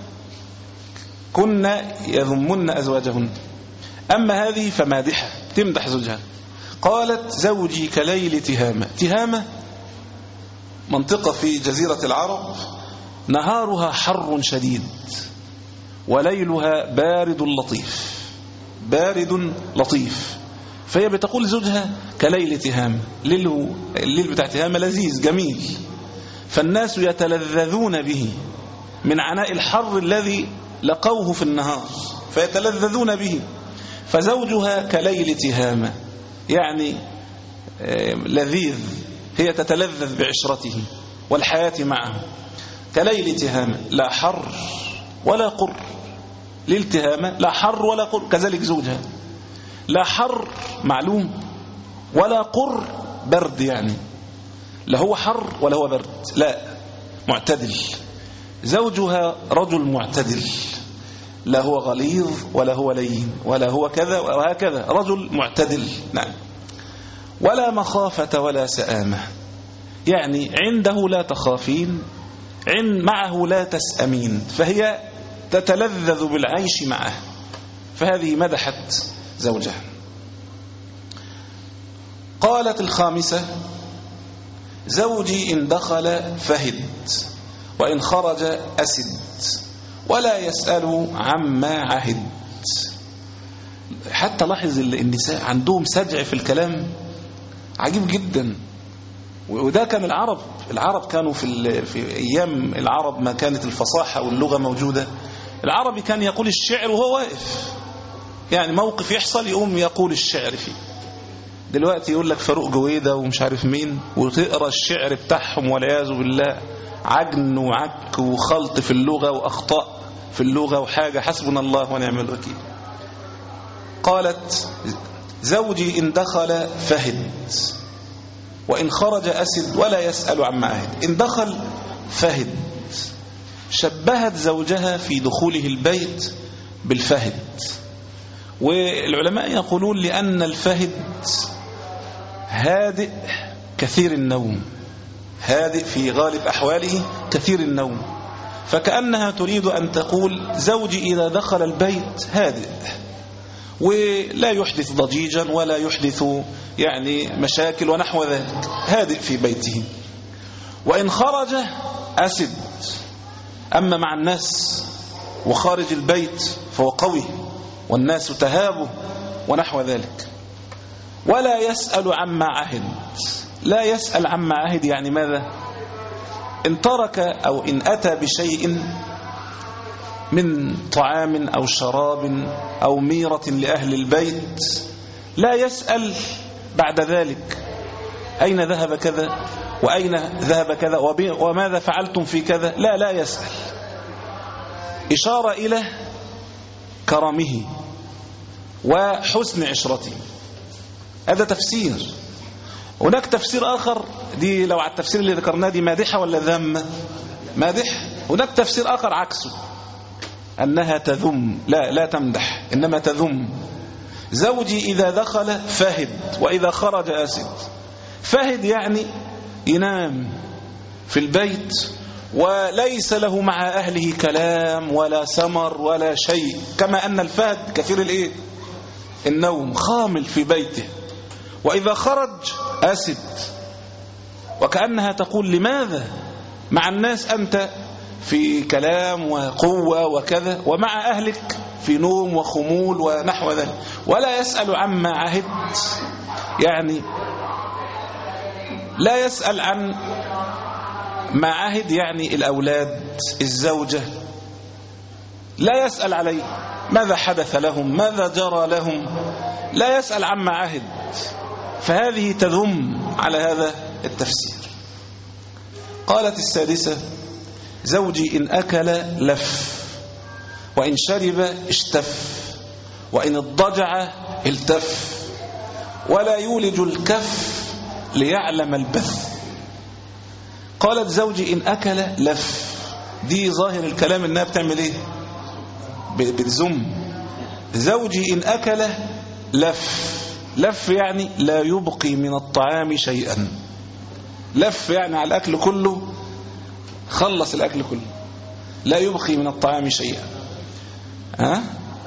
كنا يذمن أزواجهن، أما هذه فمادحة تمدح زوجها. قالت زوجي كليل تهامة. تهامة منطقة في جزيرة العرب نهارها حر شديد وليلها بارد لطيف، بارد لطيف، فهي بتقول زوجها كليل تهامة، الليل بتاع تهامة لذيذ جميل، فالناس يتلذذون به من عناء الحر الذي لقوه في النهار فيتلذذون به، فزوجها كليل تهامة يعني لذيذ، هي تتلذذ بعشرته والحياة معه. كليل تهامة لا حر ولا قر، ليل تهامة لا حر ولا قر، كذلك زوجها لا حر معلوم ولا قر برد، يعني لا هو حر ولا هو برد، لا معتدل. زوجها رجل معتدل، لا هو غليظ ولا هو لين ولا هو كذا وهكذا، رجل معتدل. نعم. ولا مخافة ولا سآمة، يعني عنده لا تخافين، عند معه لا تسأمين، فهي تتلذذ بالعيش معه، فهذه مدحت زوجها. قالت الخامسة زوجي إن دخل فهد وإن خرج أسد ولا يسأل عما عهد. حتى لاحظ النساء عندهم سجع في الكلام عجيب جدا، وده كان العرب العرب كانوا في في ايام العرب ما كانت الفصاحه واللغه موجوده، العربي كان يقول الشعر وهو واقف، يعني موقف يحصل يقوم يقول الشعر فيه. دلوقتي يقول لك فاروق جويده ومش عارف مين، وتقرا الشعر بتاعهم والعياذ بالله عجن وعك وخلط في اللغه واخطاء في اللغه وحاجه حسبنا الله ونعم الوكيل. قالت زوجي إن دخل فهد وإن خرج أسد ولا يسأل عما عهد. إن دخل فهد، شبهت زوجها في دخوله البيت بالفهد، والعلماء يقولون لأن الفهد هادئ كثير النوم، هادئ في غالب أحواله كثير النوم، فكأنها تريد أن تقول زوجي إذا دخل البيت هادئ ولا يحدث ضجيجا ولا يحدث يعني مشاكل ونحو ذلك، هادئ في بيته. وإن خرج أسد، أما مع الناس وخارج البيت فهو قوي والناس تهابه ونحو ذلك. ولا يسأل عما عهد، لا يسأل عما عهد يعني ماذا؟ إن ترك أو إن أتى بشيء من طعام أو شراب أو ميرة لأهل البيت لا يسأل بعد ذلك أين ذهب كذا وأين ذهب كذا وماذا فعلتم في كذا، لا لا يسأل، إشارة إلى كرمه وحسن عشرته. هذا تفسير. هناك تفسير آخر، دي لو على التفسير اللي ذكرناه دي مادحة ولا ذم؟ مادح. هناك تفسير آخر عكسه، أنها تذم، لا لا تمدح إنما تذم. زوجي إذا دخل فهد وإذا خرج أسد. فهد يعني ينام في البيت وليس له مع أهله كلام ولا سمر ولا شيء، كما أن الفهد كثير الإيه؟ النوم، خامل في بيته. وإذا خرج أسد، وكأنها تقول لماذا مع الناس أنت في كلام وقوة وكذا ومع أهلك في نوم وخمول ونحو ذلك، ولا يسأل عما عهدت، يعني لا يسأل عن ما عهد، يعني الأولاد الزوجة لا يسأل عليه ماذا حدث لهم ماذا جرى لهم، لا يسأل عما عهد. فهذه تذم على هذا التفسير. قالت السادسة: زوجي إن أكل لف، وإن شرب اشتف، وإن اضطجع التف، ولا يولج الكف ليعلم البث. قالت زوجي إن أكل لف، دي ظاهر الكلام إنها بتعمل إيه؟ بتزم. زوجي إن أكل لف، لف يعني لا يبقي من الطعام شيئا، لف يعني على الأكل كله، خلص الأكل كله، لا يبقي من الطعام شيئا. ها؟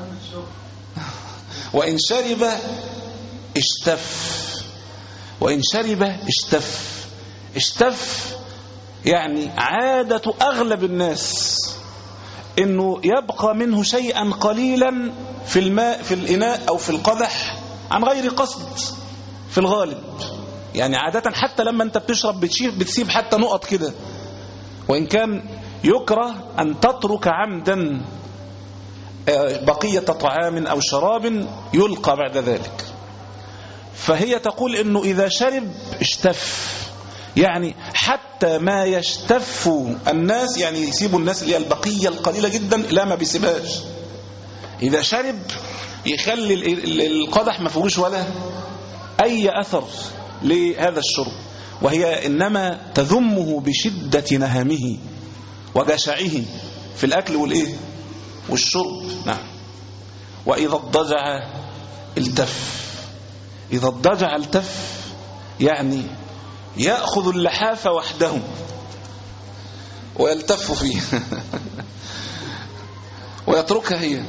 وإن شرب اشتف، وإن شرب اشتف. اشتف يعني عادة أغلب الناس إنه يبقى منه شيئا قليلا في الماء في الإناء أو في القدح عن غير قصد في الغالب. يعني عادة حتى لما أنت بتشرب بتسيب حتى نقط كده، وإن كان يكره أن تترك عمدا بقية طعام أو شراب يلقى بعد ذلك. فهي تقول إنه إذا شرب اشتف، يعني حتى ما يشتف الناس، يعني يسيبوا الناس اللي هي البقية القليلة جدا، لا ما بيسيبهاش. إذا شرب يخلي القدح ما فيهوش ولا أي أثر لهذا الشرب، وهي إنما تذمه بشدة نهمه وجشعه في الأكل والإيه والشرب. نعم. وإذا اضطجع التف، إذا اضطجع التف يعني يأخذ اللحاف وحده ويلتف فيه ويتركها هي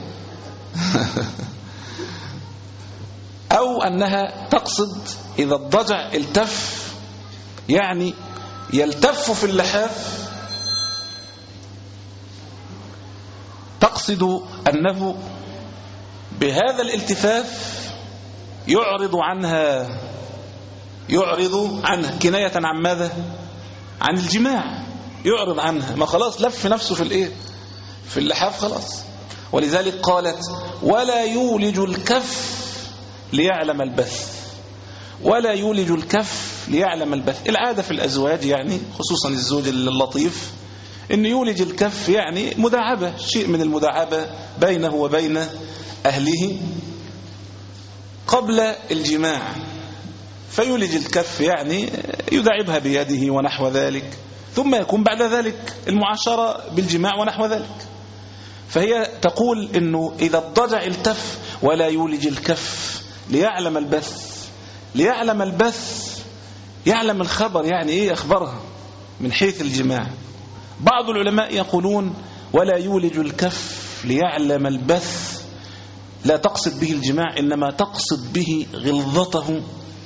أو أنها تقصد إذا اضطجع التف يعني يلتف في اللحاف، تقصد أنه بهذا الالتفاف يعرض عنها، يعرض عنها كناية عن ماذا؟ عن الجماع، يعرض عنها، ما خلاص لف نفسه في الايه في اللحاف خلاص. ولذلك قالت: ولا يولج الكف ليعلم البث، ولا يولج الكف ليعلم البث. العادة في الأزواج يعني خصوصا الزوج اللطيف إن يولج الكف يعني مداعبة، شيء من المداعبة بينه وبين أهله قبل الجماع، فيولج الكف يعني يداعبها بيده ونحو ذلك، ثم يكون بعد ذلك المعاشرة بالجماع ونحو ذلك. فهي تقول إنه إذا اضطجع التف ولا يولج الكف ليعلم البث. ليعلم البث يعلم الخبر، يعني إيه أخبرها من حيث الجماع. بعض العلماء يقولون ولا يولج الكف ليعلم البث لا تقصد به الجماع، إنما تقصد به غلظته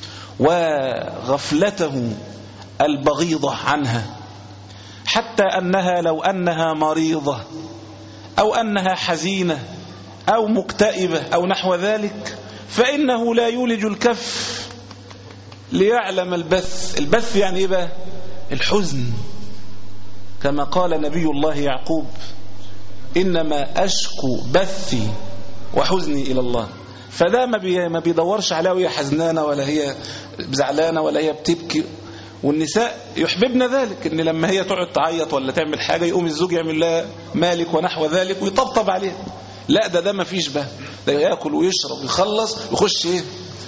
وغفلته البغيضة عنها، حتى أنها لو أنها مريضة أو أنها حزينة أو مكتئبة أو نحو ذلك فإنه لا يولج الكف ليعلم البث. البث يعني إيه بقى؟ الحزن، كما قال نبي الله يعقوب: إنما أشكو بثي وحزني إلى الله. فده ما بيدورش عليها وهي حزنانة ولا هي زعلانة ولا هي بتبكي. والنساء يحببن ذلك، إن لما هي تقعد تعيط ولا تعمل حاجة يقوم الزوج يعمل لها مالك ونحو ذلك ويطبطب عليها. لا، ده ده ما فيش بقى، ده يأكل ويشرب ويخلص ويخش إيه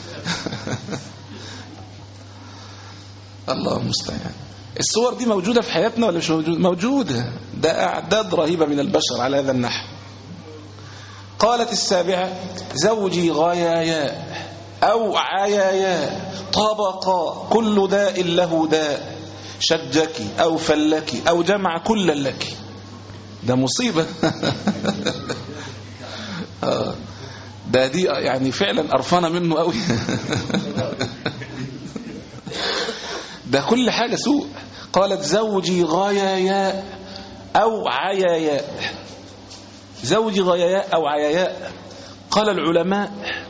الله المستعان. الصور دي موجودة في حياتنا ولا مش موجودة؟ موجودة. ده أعداد رهيبة من البشر على هذا النحو. قالت السابعة زوجي غياياء أو عياياء طبقا كل داء له داء شجك أو فلك أو جمع كل لك. ده مصيبة. ده دي يعني فعلا قرفانة منه قوي. ده كل حاجة سوء. قالت زوجي غياياء أو عياياء. زوجي غياياء أو عياياء، قال العلماء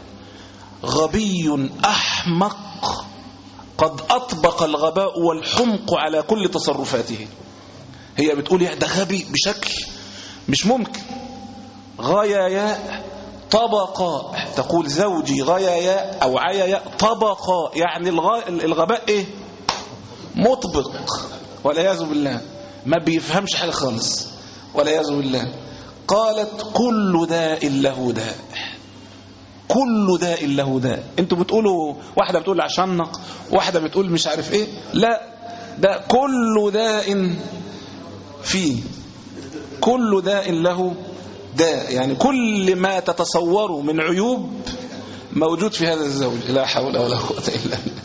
غبي أحمق قد أطبق الغباء والحمق على كل تصرفاته. هي بتقول يا ده غبي بشكل مش ممكن. غياياء طبقا، تقول زوجي غياياء أو عياياء طبقا، يعني الغباء إيه؟ مطبق والعياذ بالله، ما بيفهمش حاجة خالص والعياذ بالله. قالت كل داء له داء، كل داء له داء. انتوا بتقولوا واحدة بتقول عشانق، واحدة بتقول مش عارف ايه، لا ده كل داء فيه، كل داء له داء، يعني كل ما تتصوره من عيوب موجود في هذا الزوج. لا حول ولا قوة إلا بالله.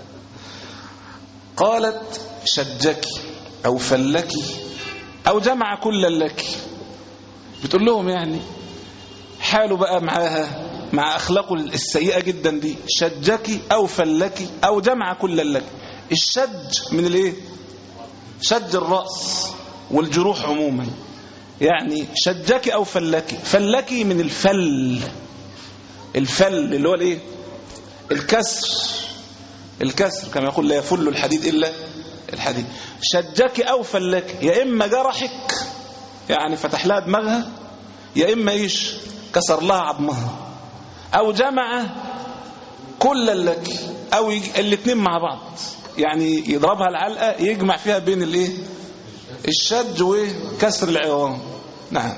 قالت شجك أو فلك أو جمع كل لك. بتقول لهم يعني حاله بقى معاها مع أخلاقه السيئة جدا دي، شجك أو فلك أو جمع كل لك. الشج من الايه؟ شج الرأس والجروح عموما، يعني شجك أو فلك. فلك من الفل، الفل اللي هو الايه؟ الكسر، الكسر كما يقول لا يفل الحديد إلا الحديد. شجك أو فلك، يا إما جرحك يعني فتح لها دماغها، يا إما إيش؟ كسر لها عظمها، أو جمع كل لك، أو الاثنين مع بعض، يعني يضربها العلقة يجمع فيها بين الايه؟ الشج وكسر العظام. نعم.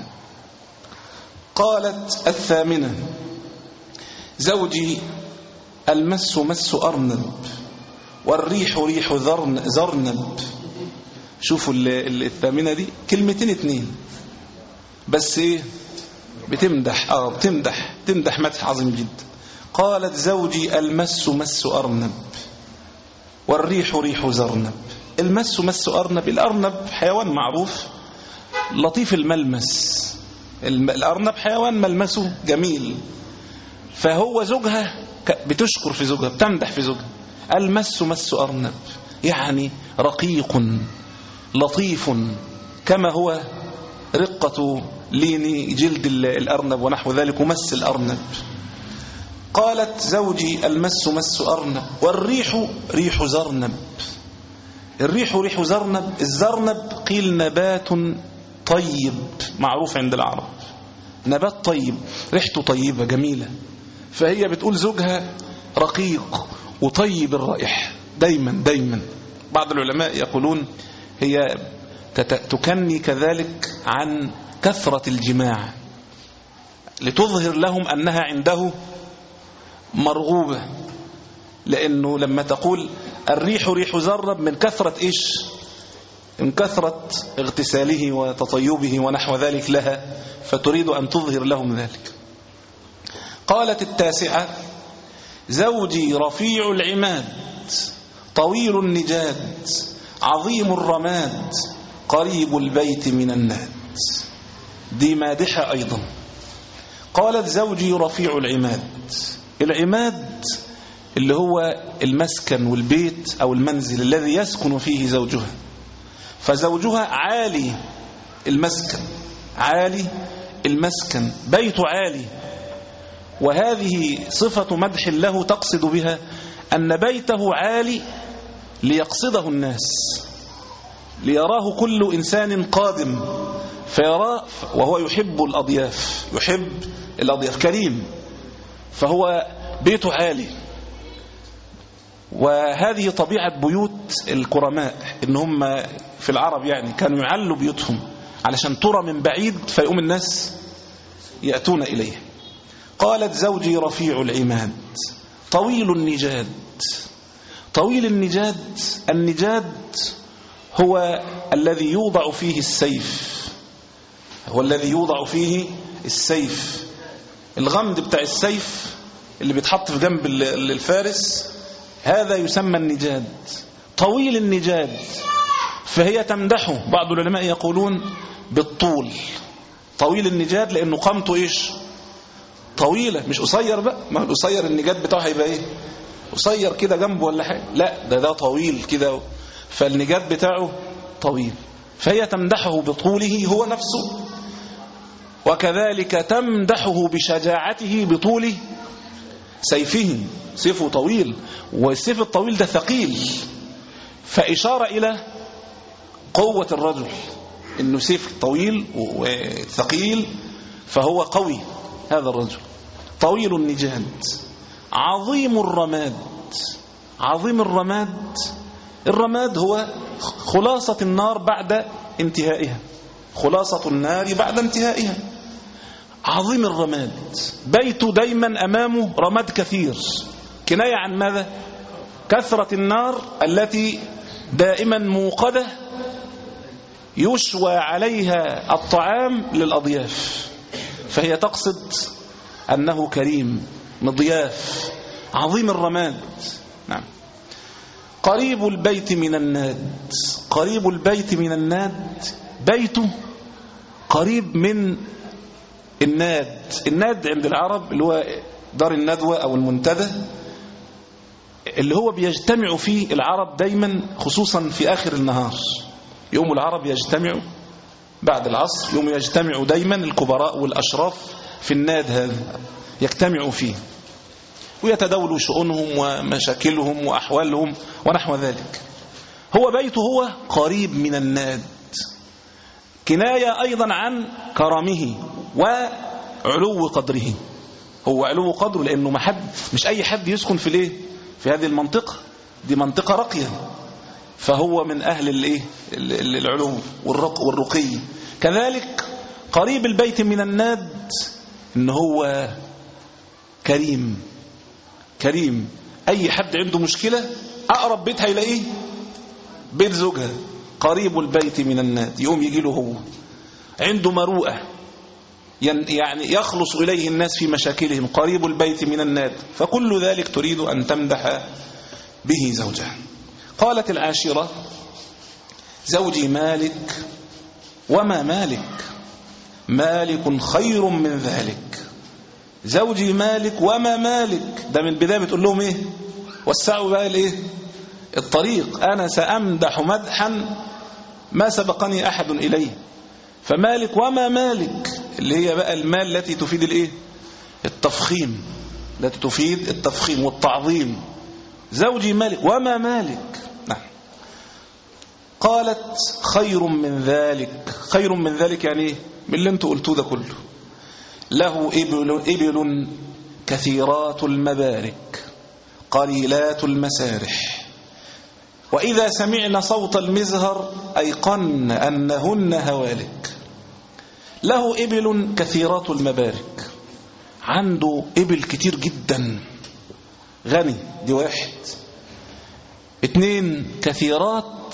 قالت الثامنة زوجي المس مس أرنب والريح ريح زرنب. شوفوا الثامنة دي كلمتين اتنين بس ايه؟ بتمدح اه بتمدح تمدح مدح عظيم جدا. قالت زوجي المس مس أرنب والريح ريح زرنب. المس مس أرنب، الأرنب حيوان معروف لطيف الملمس، الأرنب حيوان ملمسه جميل، فهو زوجها بتشكر في زوجها، بتمدح في زوجها. المس مس أرنب يعني رقيق لطيف كما هو رقة لين جلد الأرنب ونحو ذلك، ومس الأرنب. قالت زوجي المس مس أرنب والريح ريح زرنب. الريح ريح زرنب، الزرنب قيل نبات طيب معروف عند العرب، نبات طيب ريحته طيبة جميلة، فهي بتقول زوجها رقيق وطيب الرائحة دايما دايما. بعض العلماء يقولون هي تكني كذلك عن كثرة الجماع لتظهر لهم أنها عنده مرغوبة، لأنه لما تقول الريح ريح زرنب من كثرة إيش؟ من كثرة اغتساله وتطيبه ونحو ذلك لها، فتريد أن تظهر لهم ذلك. قالت التاسعة زوجي رفيع العماد طويل النجاد عظيم الرماد قريب البيت من الناد. دي مادحة أيضا. قالت زوجي رفيع العماد. العماد اللي هو المسكن والبيت أو المنزل الذي يسكن فيه زوجها، فزوجها عالي المسكن، عالي المسكن، بيت عالي، وهذه صفة مدح له تقصد بها أن بيته عالي ليقصده الناس، ليراه كل إنسان قادم فيراه، وهو يحب الأضياف، يحب الأضياف، كريم، فهو بيته عالي. وهذه طبيعة بيوت الكرماء، إن هم في العرب يعني كانوا يعلوا بيوتهم علشان ترى من بعيد فيقوم الناس يأتون إليه. قالت زوجي رفيع العماد طويل النجاد. طويل النجاد، النجاد هو الذي يوضع فيه السيف، هو الذي يوضع فيه السيف، الغمد بتاع السيف اللي بيتحط في جنب الفارس هذا يسمى النجاد، طويل النجاد. فهي تمدحه، بعض العلماء يقولون بالطول، طويل النجاد لأنه قامته إيش؟ طويلة، مش قصير بقى، ما قصير النجاد بتاعه هيبقى إيه؟ قصير كده جنبه ولا حاجة، لا ده ده طويل كده، فالنجاد بتاعه طويل، فهي تمدحه بطوله هو نفسه، وكذلك تمدحه بشجاعته بطول سيفه، سيفه طويل، والسيف الطويل ده ثقيل، فإشارة إلى قوة الرجل، إنه سيف طويل وثقيل فهو قوي هذا الرجل. طويل النجاد، عظيم الرماد. عظيم الرماد، الرماد هو خلاصة النار بعد انتهائها، خلاصة النار بعد انتهائها. عظيم الرماد، بيته دايما أمامه رماد كثير، كناية عن ماذا؟ كثرة النار التي دائما موقدة يشوى عليها الطعام للأضياف، فهي تقصد أنه كريم مضياف. عظيم الرماد. نعم. قريب البيت من الناد، قريب البيت من الناد، بيته قريب من الناد. الناد عند العرب اللي هو دار الندوة أو المنتدى، اللي هو بيجتمع فيه العرب دايما، خصوصا في آخر النهار، يوم العرب يجتمعوا بعد العصر، يوم يجتمعوا دايما الكبراء والأشراف في الناد هذا، يجتمعوا فيه ويتداولوا شؤونهم ومشاكلهم وأحوالهم ونحو ذلك. هو بيته هو قريب من الناد، كناية أيضا عن كرمه وعلو قدره. هو علو قدره لأنه ما حد، مش أي حد يسكن في الايه في هذه المنطقة، دي منطقة راقية، فهو من أهل الايه العلو والرق والرقي. كذلك قريب البيت من الناد إن هو كريم، كريم. أي حد عنده مشكلة أقرب بيت هيلاقيه بيت زوجها، قريب البيت من الناد، يقوم يجي له هو. عنده مروءة، يعني يخلص إليه الناس في مشاكلهم، قريب البيت من الناد. فكل ذلك تريد أن تمدح به زوجها. قالت العاشرة: زوجي مالك وما مالك، مالك خير من ذلك. زوجي مالك وما مالك، ده من البداية بتقول لهم ايه؟ وسعوا بقى الايه الطريق، أنا سأمدح مدحا ما سبقني أحد إليه. فمالك وما مالك اللي هي بقى المال التي تفيد الايه التفخيم، التي تفيد التفخيم والتعظيم. زوجي مالك وما مالك. نعم. قالت: خير من ذلك. خير من ذلك يعني ايه؟ من اللي انتوا قلتوه ده كله. له إبل, إبل كثيرات المبارك قليلات المسارح، وإذا سمعن صوت المزهر أيقن أنهن هوالك. له إبل كثيرات المبارك، عنده إبل كتير جدا، غني، دي واحد. اتنين، كثيرات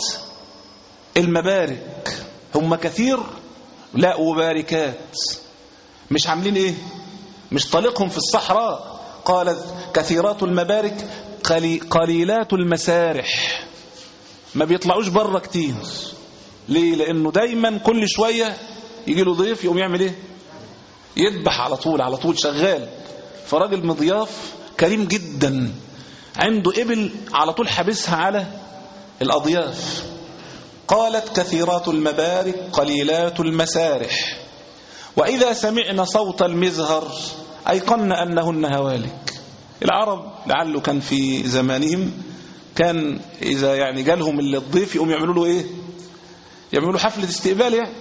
المبارك، هم كثير لا وباركات، مش عاملين ايه مش طليقهم في الصحراء. قالت: كثيرات المبارك قليلات المسارح، ما بيطلعوش بره كتير. ليه؟ لانه دايما كل شوية يجي له ضيف يقوم يعمل ايه يذبح على طول، على طول شغال. فراجل مضياف كريم جدا، عنده إبل على طول حابسها على الأضياف. قالت: كثيرات المبارك قليلات المسارح، وإذا سمعنا صوت المزهر أيقن أنهن هوالك. العرب لعله كان في زمانهم كان إذا يعني جالهم الضيف يقوم يعملوا له إيه يعملوا حفلة استقبال، يعني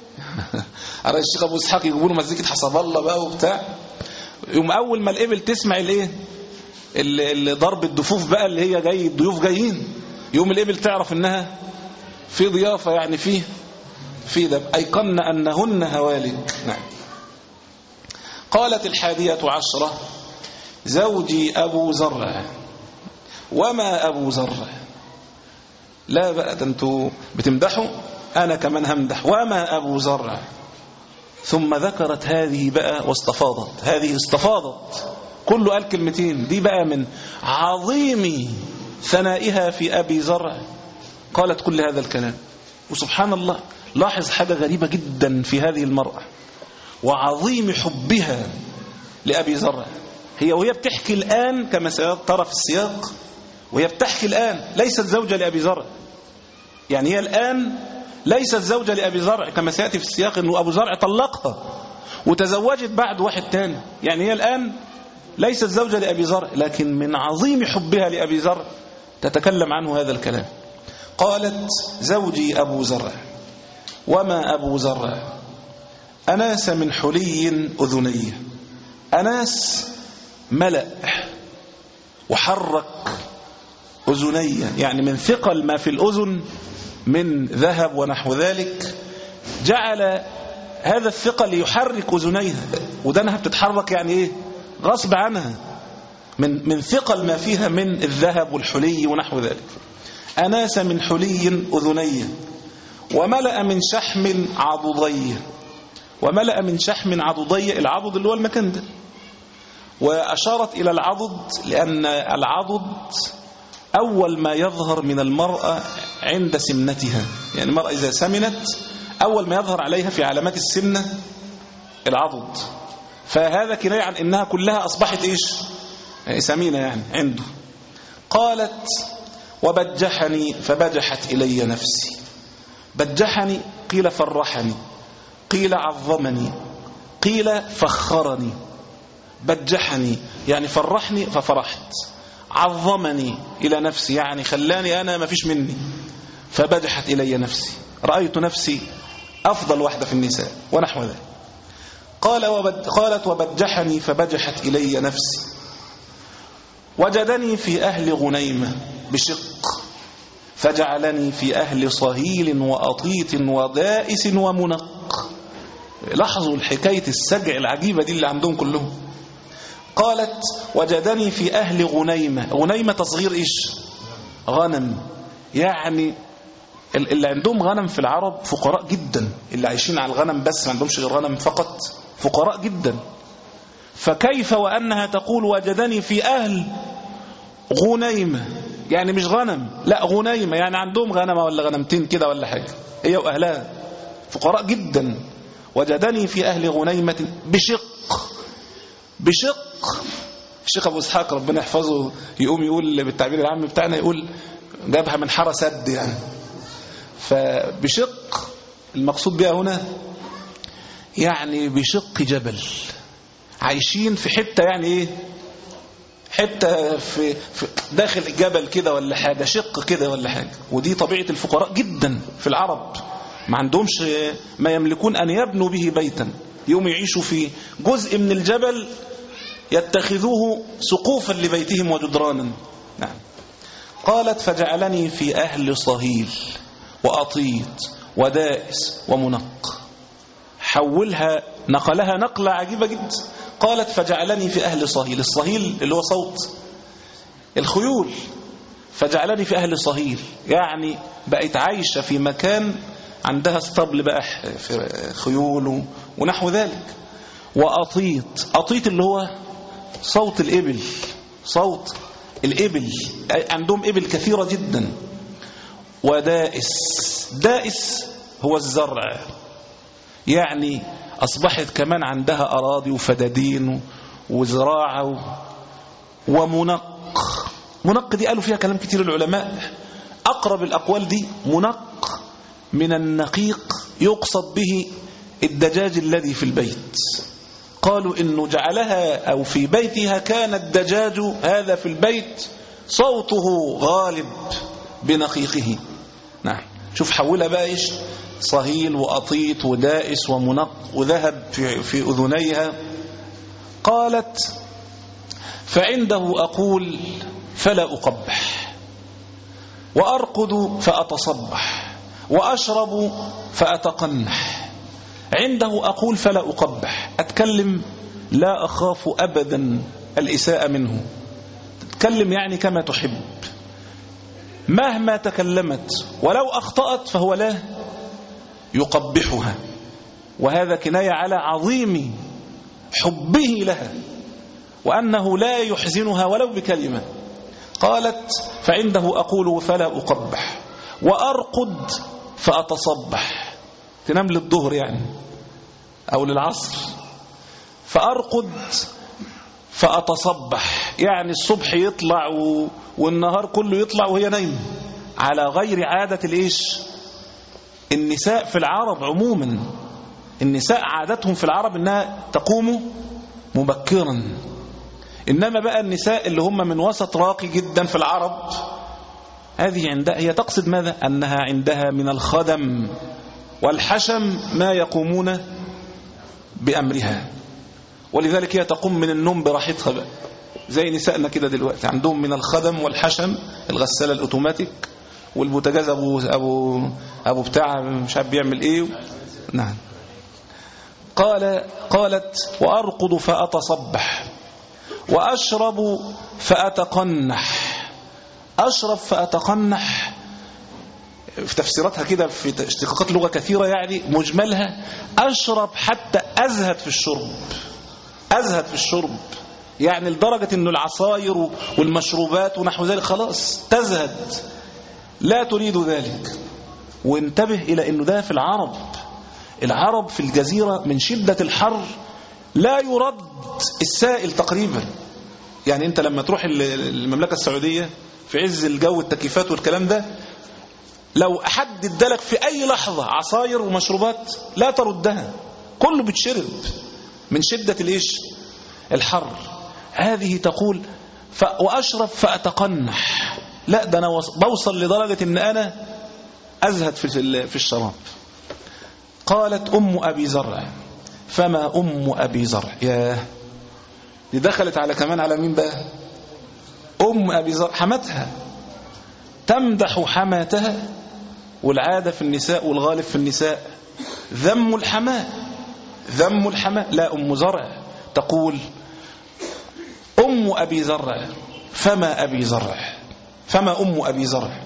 على الشيخ أبو إسحاق يجيبوا له مزيكة حسب الله بقى وبتاع. يوم أول ما الإبل تسمع الإيه اللي ضرب الدفوف بقى اللي هي جاي الضيوف جايين، يوم الإبل تعرف إنها في ضيافة، يعني فيه في ذب. أيقن أنهن هوالك. نعم. قالت الحادية عشرة: زوجي أبو زرع وما أبو زرع. لا بقى، أنتوا بتمدحوا، أنا كمان همدح. وما أبو زرع، ثم ذكرت هذه بقى واستفاضت. هذه استفاضت، كله قال كلمتين، دي بقى من عظيم ثنائها في أبي زرع قالت كل هذا الكلام. وسبحان الله، لاحظ حاجة غريبة جدا في هذه المرأة وعظيم حبها لأبي زرع. هي وهي بتحكي الآن كما سيترى في السياق، وهي بتحكي الآن ليست زوجة لأبي زرع، يعني هي الآن ليست زوجة لأبي زرع كما سيأتي في السياق أنه أبو زرع طلقها وتزوجت بعد واحد تاني، يعني هي الآن ليست زوجة لأبي زرع، لكن من عظيم حبها لأبي زرع تتكلم عنه هذا الكلام. قالت زوجي أبو زرع وما أبو زرع أناس من حلي أذني. أناس ملأ وحرك أذني، يعني من ثقل ما في الأذن من ذهب ونحو ذلك، جعل هذا الثقل يحرك أذنيها، ودنها بتتحرك يعني إيه؟ غصب عنها من من ثقل ما فيها من الذهب والحلي ونحو ذلك. أناس من حلي أذني وملأ من شحم عضدي. وملأ من شحم عضدي، العضد اللي هو المكان ده، وأشارت إلى العضد لأن العضد أول ما يظهر من المرأة عند سمنتها، يعني المرأة إذا سمنت أول ما يظهر عليها في علامات السمنة العضد، فهذا كناية عن إنها كلها أصبحت إيش؟ سمينة يعني عنده. قالت وبجحني فبجحت إلي نفسي. بجحني قيل فرحني، قيل عظمني، قيل فخرني. بجحني يعني فرحني ففرحت، عظمني إلى نفسي يعني خلاني أنا ما فيش مني، فبجحت إلي نفسي، رأيت نفسي أفضل واحدة في النساء ونحو ذلك. قال وبد قالت وبجحني فبجحت إلي نفسي. وجدني في أهل غنيمة بشق فجعلني في أهل صهيل وأطيط ودائس ومنق. لاحظوا الحكاية السجع العجيبة دي اللي عندهم كلهم. قالت وجدني في أهل غنيمة. غنيمة تصغير إيش؟ غنم، يعني اللي عندهم غنم في العرب فقراء جدا، اللي عايشين على الغنم بس ما عندهمش غير غنم فقط، فقراء جدا. فكيف وأنها تقول وجدني في أهل غنيمة، يعني مش غنم، لا غنيمة، يعني عندهم غنمة ولا غنمتين كده ولا حاجة، هي وأهلها فقراء جدا. وجدني في أهل غنيمة بشق. بشق الشيخ أبو إسحاق ربنا يحفظه يقوم يقول بالتعبير العام بتاعنا، يقول جابها من حرى سد يعني. فبشق المقصود بها هنا يعني بشق جبل، عايشين في حتة يعني ايه، حتة في, في داخل الجبل كده ولا حاجة، شق كده ولا حاجة. ودي طبيعة الفقراء جدا في العرب، ما عندهمش ما يملكون أن يبنوا به بيتا، يوم يعيشوا في جزء من الجبل يتخذوه سقوفا لبيتهم وجدرانا. نعم. قالت فجعلني في أهل صهيل وأطيط ودائس ومنق. حولها نقلها نقلة عجيبة جدا. قالت فجعلني في أهل صهيل. الصهيل اللي هو صوت الخيول، فجعلني في أهل صهيل يعني بقيت عايشة في مكان عندها اسطبل بقى في خيول ونحو ذلك. وأطيط، أطيط اللي هو صوت الإبل، صوت الإبل، عندهم إبل كثيرة جدا. ودائس، دائس هو الزرع، يعني أصبحت كمان عندها أراضي وفدادين وزراعة. ومنق، منق دي قالوا فيها كلام كتير العلماء، أقرب الأقوال دي منق من النقيق يقصد به الدجاج الذي في البيت. قالوا إنه جعلها أو في بيتها كان الدجاج هذا في البيت صوته غالب بنقيقه. نعم. شوف حولها بقى إيش، صهيل وأطيط ودائس ومنق وذهب في, في أذنيها. قالت فعنده أقول فلا أقبح، وأرقد فأتصبح، وأشرب فأتقنح. عنده أقول فلا أقبح، أتكلم لا أخاف أبدا الإساءة منه، تتكلم يعني كما تحب مهما تكلمت، ولو أخطأت فهو لا يقبحها. وهذا كناية على عظيم حبه لها وأنه لا يحزنها ولو بكلمة. قالت فعنده أقول فلا أقبح وأرقد فأتصبح، تنام للظهر يعني أو للعصر، فأرقد فأتصبح يعني الصبح يطلع والنهار كله يطلع وهي نايمة، على غير عادة الإيش النساء في العرب عموما. النساء عادتهم في العرب إنها تقوم مبكرا، إنما بقى النساء اللي هم من وسط راقي جدا في العرب هذه عندها هي تقصد ماذا؟ أنها عندها من الخدم والحشم ما يقومون بأمرها، ولذلك هي تقوم من النوم براحتها بقى، زي نسائنا كده دلوقتي عندهم من الخدم والحشم الغسالة الأوتوماتيك والبوتاجاز أبو, أبو, أبو بتاع مش عارف بيعمل إيه. نعم. قال قالت وأرقد فأتصبح وأشرب فأتقنح. أشرب فأتقنح في تفسيراتها كده في اشتقاقات لغة كثيرة، يعني مجملها أشرب حتى أزهد في الشرب، أزهد في الشرب يعني لدرجة أنه العصاير والمشروبات ونحو ذلك خلاص تزهد لا تريد ذلك. وانتبه إلى أنه ده في العرب، العرب في الجزيرة من شدة الحر لا يرد السائل تقريبا. يعني أنت لما تروح المملكة السعودية في عز الجو التكييفات والكلام ده، لو حد ادالك في أي لحظة عصاير ومشروبات لا تردها، كله بتشرب من شدة الإيش الحر. هذه تقول ف... وأشرب فأتقنح، لا ده أنا بوصل لدرجة أن أنا أزهد في في الشراب. قالت أم أبي زرع فما أم أبي زرع. ياه، دي دخلت على كمان على مين بقى؟ أم أبي زرع، حماتها، تمدح حماتها. والعادة في النساء والغالب في النساء ذم الحماة، ذم الحماة. لا، أم زرع تقول أم أبي زرع فما أبي زرع فما أم أبي زرع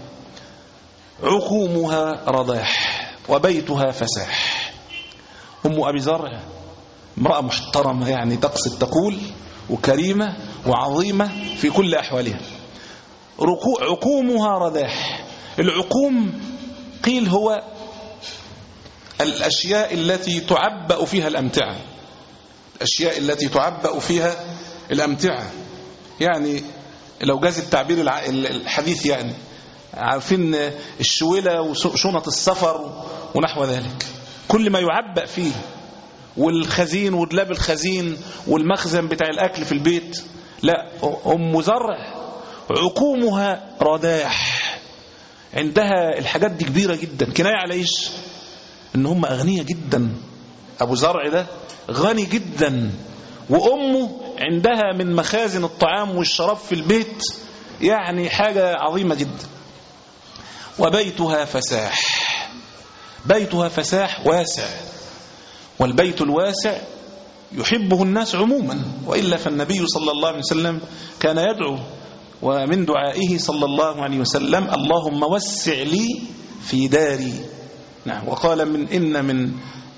عقومها رضاح وبيتها فساح. أم أبي زرع امرأة محترمة، يعني تقصد تقول وكريمة وعظيمة في كل أحوالها. عقومها رضاح. العقوم قيل هو الأشياء التي تعبأ فيها الأمتعة، الأشياء التي تعبأ فيها الأمتعة، يعني لو جاز التعبير الحديث، يعني عارفين الشويلة وشنط السفر ونحو ذلك، كل ما يعبأ فيه، والخزين ودلاب الخزين والمخزن بتاع الأكل في البيت. لا، أم زرع عقومها رداح، عندها الحاجات دي كبيرة جدا. كناية على إيش؟ إن هم أغنية جدا. أبو زرع ده غني جدا، وأمه عندها من مخازن الطعام والشراب في البيت، يعني حاجة عظيمة جدا. وبيتها فساح، بيتها فساح واسع، والبيت الواسع يحبه الناس عموما، وإلا فالنبي صلى الله عليه وسلم كان يدعو، ومن دعائه صلى الله عليه وسلم اللهم وسع لي في داري. نعم. وقال من إن من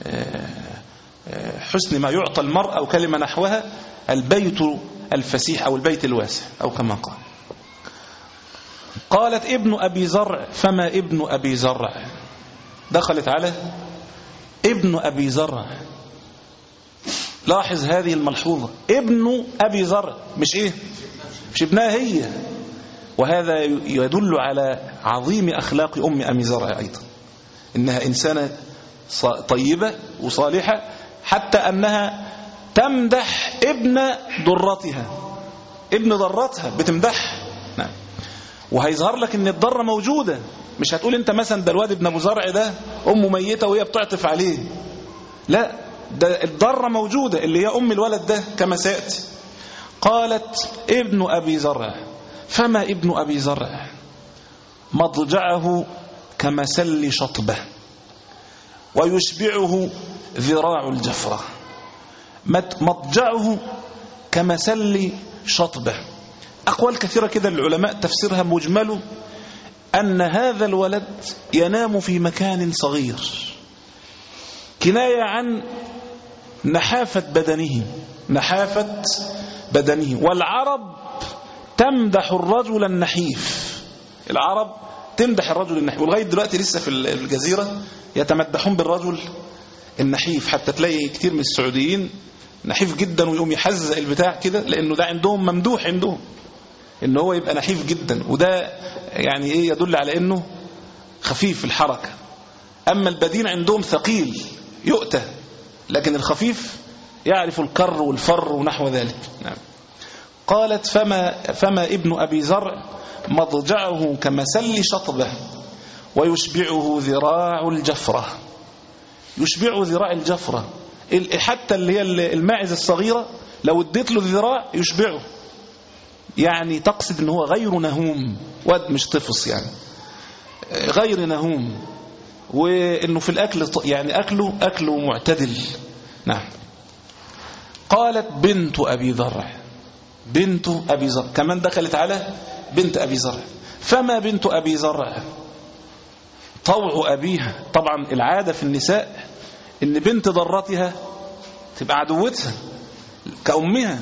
حسن ما يعطى المرء أو كلمة نحوها البيت الفسيح أو البيت الواسع أو كما قال. قالت ابن أبي زرع فما ابن أبي زرع. دخلت على ابن أبي زرع. لاحظ هذه الملحوظة، ابن أبي زرع، مش إيه مش ابنها هي. وهذا يدل على عظيم أخلاق أم أبي زرع أيضا، إنها إنسانة طيبة وصالحة، حتى أنها تمدح ابن ضرتها، ابن ضرتها بتمدح. نعم. وهيظهر لك ان الضرة موجودة، مش هتقول انت مثلا ده الواد ابن ابو زرع ده امه ميتة وهي بتعطف عليه، لا، ده الضرة موجودة اللي هي ام الولد ده كما سيأتي. قالت ابن ابي زرع فما ابن ابي زرع مضجعه كمسل شطبة ويشبعه ذراع الجفرة. مضجعه كمسل شطبة. أقوال كثيرة كده العلماء تفسيرها مجمله أن هذا الولد ينام في مكان صغير، كناية عن نحافة بدنه، نحافة بدنه. والعرب تمدح الرجل النحيف، العرب تمدح الرجل النحيف، ولغاية دلوقتي لسه في الجزيرة يتمدحون بالرجل النحيف. حتى تلاقي كتير من السعوديين نحيف جدا ويقوم يحزق البتاع كده، لأنه ده عندهم ممدوح، عندهم إنه هو يبقى نحيف جدا، وده يعني إيه يدل على إنه خفيف الحركة. أما البدين عندهم ثقيل يؤتى، لكن الخفيف يعرف الكر والفر ونحو ذلك. نعم. قالت فما, فما ابن أبي زرع مضجعه كمسل شطبه ويشبعه ذراع الجفرة. يشبعه ذراع الجفرة، حتى اللي هي الماعز الصغيرة لو اديت له ذراع يشبعه، يعني تقصد انه هو غير نهوم، واد مش طفص يعني، غير نهوم، وانه في الاكل يعني اكله اكله معتدل. نعم. قالت بنت ابي زرع، بنت ابي زرع كمان دخلت على بنت ابي زرع. فما بنت ابي زرع طوع ابيها. طبعا العاده في النساء ان بنت ضرتها تبقى عدوتها كأمها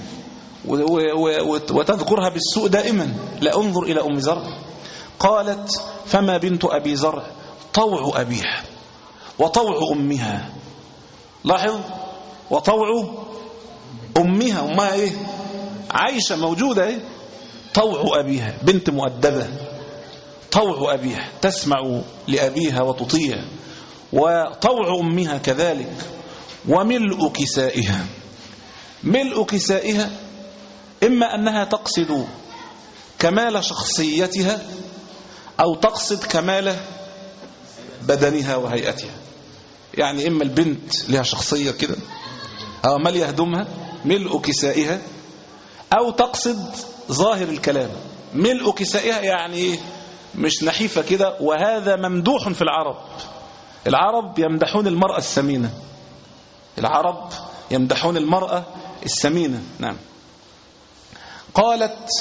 وتذكرها بالسوء دائما. لا انظر إلى أم زرع. قالت فما بنت أبي زرع طوع أبيها وطوع أمها. لاحظ، وطوع أمها، أمها إيه؟ عايشة موجودة إيه؟ طوع أبيها، بنت مؤدبة، طوع أبيها تسمع لأبيها وتطيع، وطوع أمها كذلك، وملء كسائها. ملء كسائها إما أنها تقصد كمال شخصيتها أو تقصد كمال بدنها وهيئتها. يعني إما البنت لها شخصية كده أو مال يهدمها ملء كسائها، أو تقصد ظاهر الكلام ملء كسائها، يعني مش نحيفة كده. وهذا ممدوح في العرب. العرب يمدحون المرأة السمينة، العرب يمدحون المرأة السمينة. نعم. قالت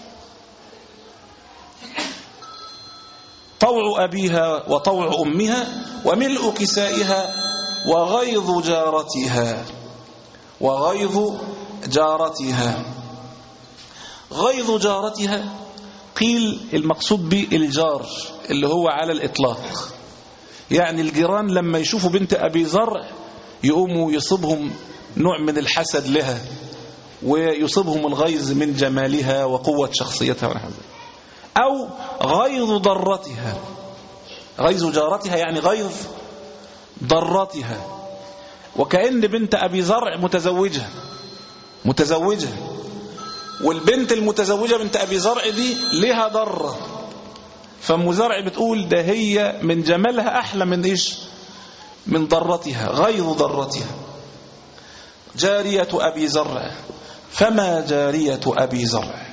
طوع أبيها وطوع أمها وملء كسائها وغيظ جارتها، وغيظ جارتها. غيظ جارتها قيل المقصود به الجار اللي هو على الإطلاق، يعني الجيران لما يشوفوا بنت أبي زرع يقوموا يصيبهم نوع من الحسد لها، ويصيبهم الغيظ من جمالها وقوة شخصيتها ونحو ذلك. أو غيظ ضرتها، غيظ جارتها يعني غيظ ضرتها، وكأن بنت أبي زرع متزوجة متزوجة والبنت المتزوجة بنت أبي زرع دي لها ضرة، فأم زرع بتقول ده هي من جمالها أحلى من إيش؟ من ضرتها، غيظ ضرتها. جارية أبي زرع. فما جارية أبي زرع.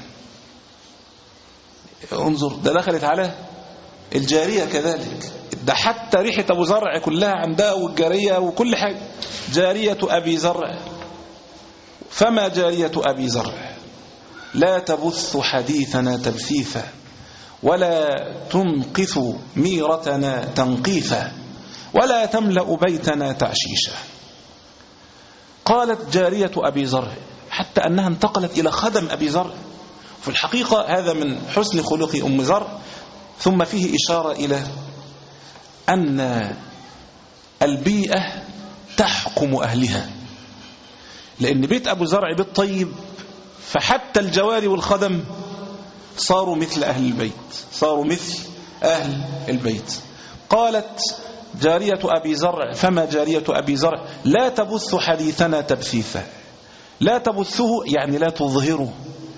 انظر، ده دخلت على الجارية كذلك، ده حتى ريحة أبو زرع كلها عندها والجارية وكل حاجة. جارية أبي زرع. فما جارية أبي زرع لا تبث حديثنا تبثيثا ولا تنقث ميرتنا تنقيثا ولا تملأ بيتنا تعشيشا. قالت جارية أبي زرع حتى أنها انتقلت إلى خدم أبي زرع. في الحقيقة هذا من حسن خلق أم زرع. ثم فيه إشارة إلى أن البيئة تحكم أهلها، لأن بيت أبو زرع بيت طيب، فحتى الجواري والخدم صاروا مثل أهل البيت، صاروا مثل أهل البيت. قالت جارية أبي زرع فما جارية أبي زرع لا تبث حديثنا تبثيثا. لا تبثه يعني لا تظهره،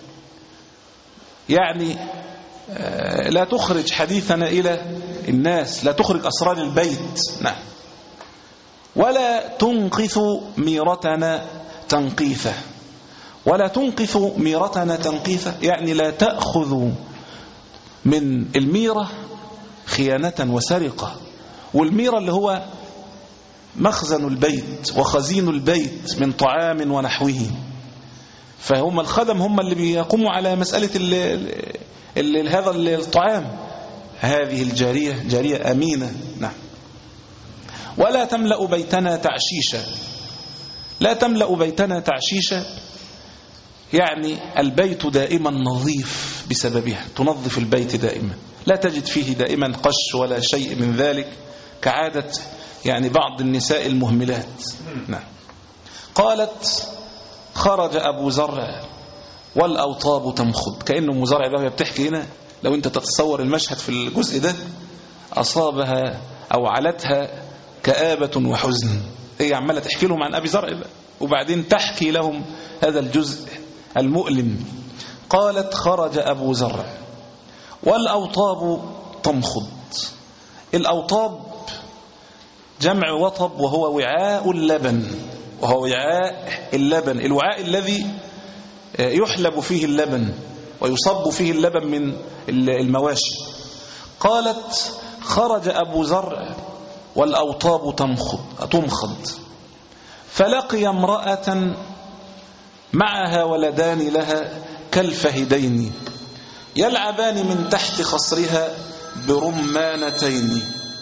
يعني لا تخرج حديثنا إلى الناس، لا تخرج أسرار البيت. نعم. ولا تنقث ميرتنا تنقيثا. ولا تنقث ميرتنا تنقيثا يعني لا تأخذ من الميرة خيانة وسرقة. والميرة اللي هو مخزن البيت وخزين البيت من طعام ونحوه، فهم الخدم هم اللي بيقوموا على مسألة اللي اللي هذا الطعام. هذه الجارية جارية أمينة. نعم. ولا تملأ بيتنا تعشيشا. لا تملأ بيتنا تعشيشا يعني البيت دائما نظيف بسببها، تنظف البيت دائما، لا تجد فيه دائما قش ولا شيء من ذلك كعادة يعني بعض النساء المهملات. نعم. قالت خرج أبو زرع والأوطاب تمخض. كأنه أم زرع ده بتحكي هنا، لو أنت تتصور المشهد في الجزء ده أصابها أو علتها كآبة وحزن. هي عمالة تحكي لهم عن أبي زرع بقى، وبعدين تحكي لهم هذا الجزء المؤلم. قالت خرج أبو زرع والأوطاب تمخض. الأوطاب جمع وطب، وهو وعاء اللبن، وهو وعاء اللبن، الوعاء الذي يحلب فيه اللبن ويصب فيه اللبن من المواشي. قالت خرج أبو زرع والأوطاب تمخض تمخض فلقي امرأة معها ولدان لها كالفهدين يلعبان من تحت خصرها برمانتين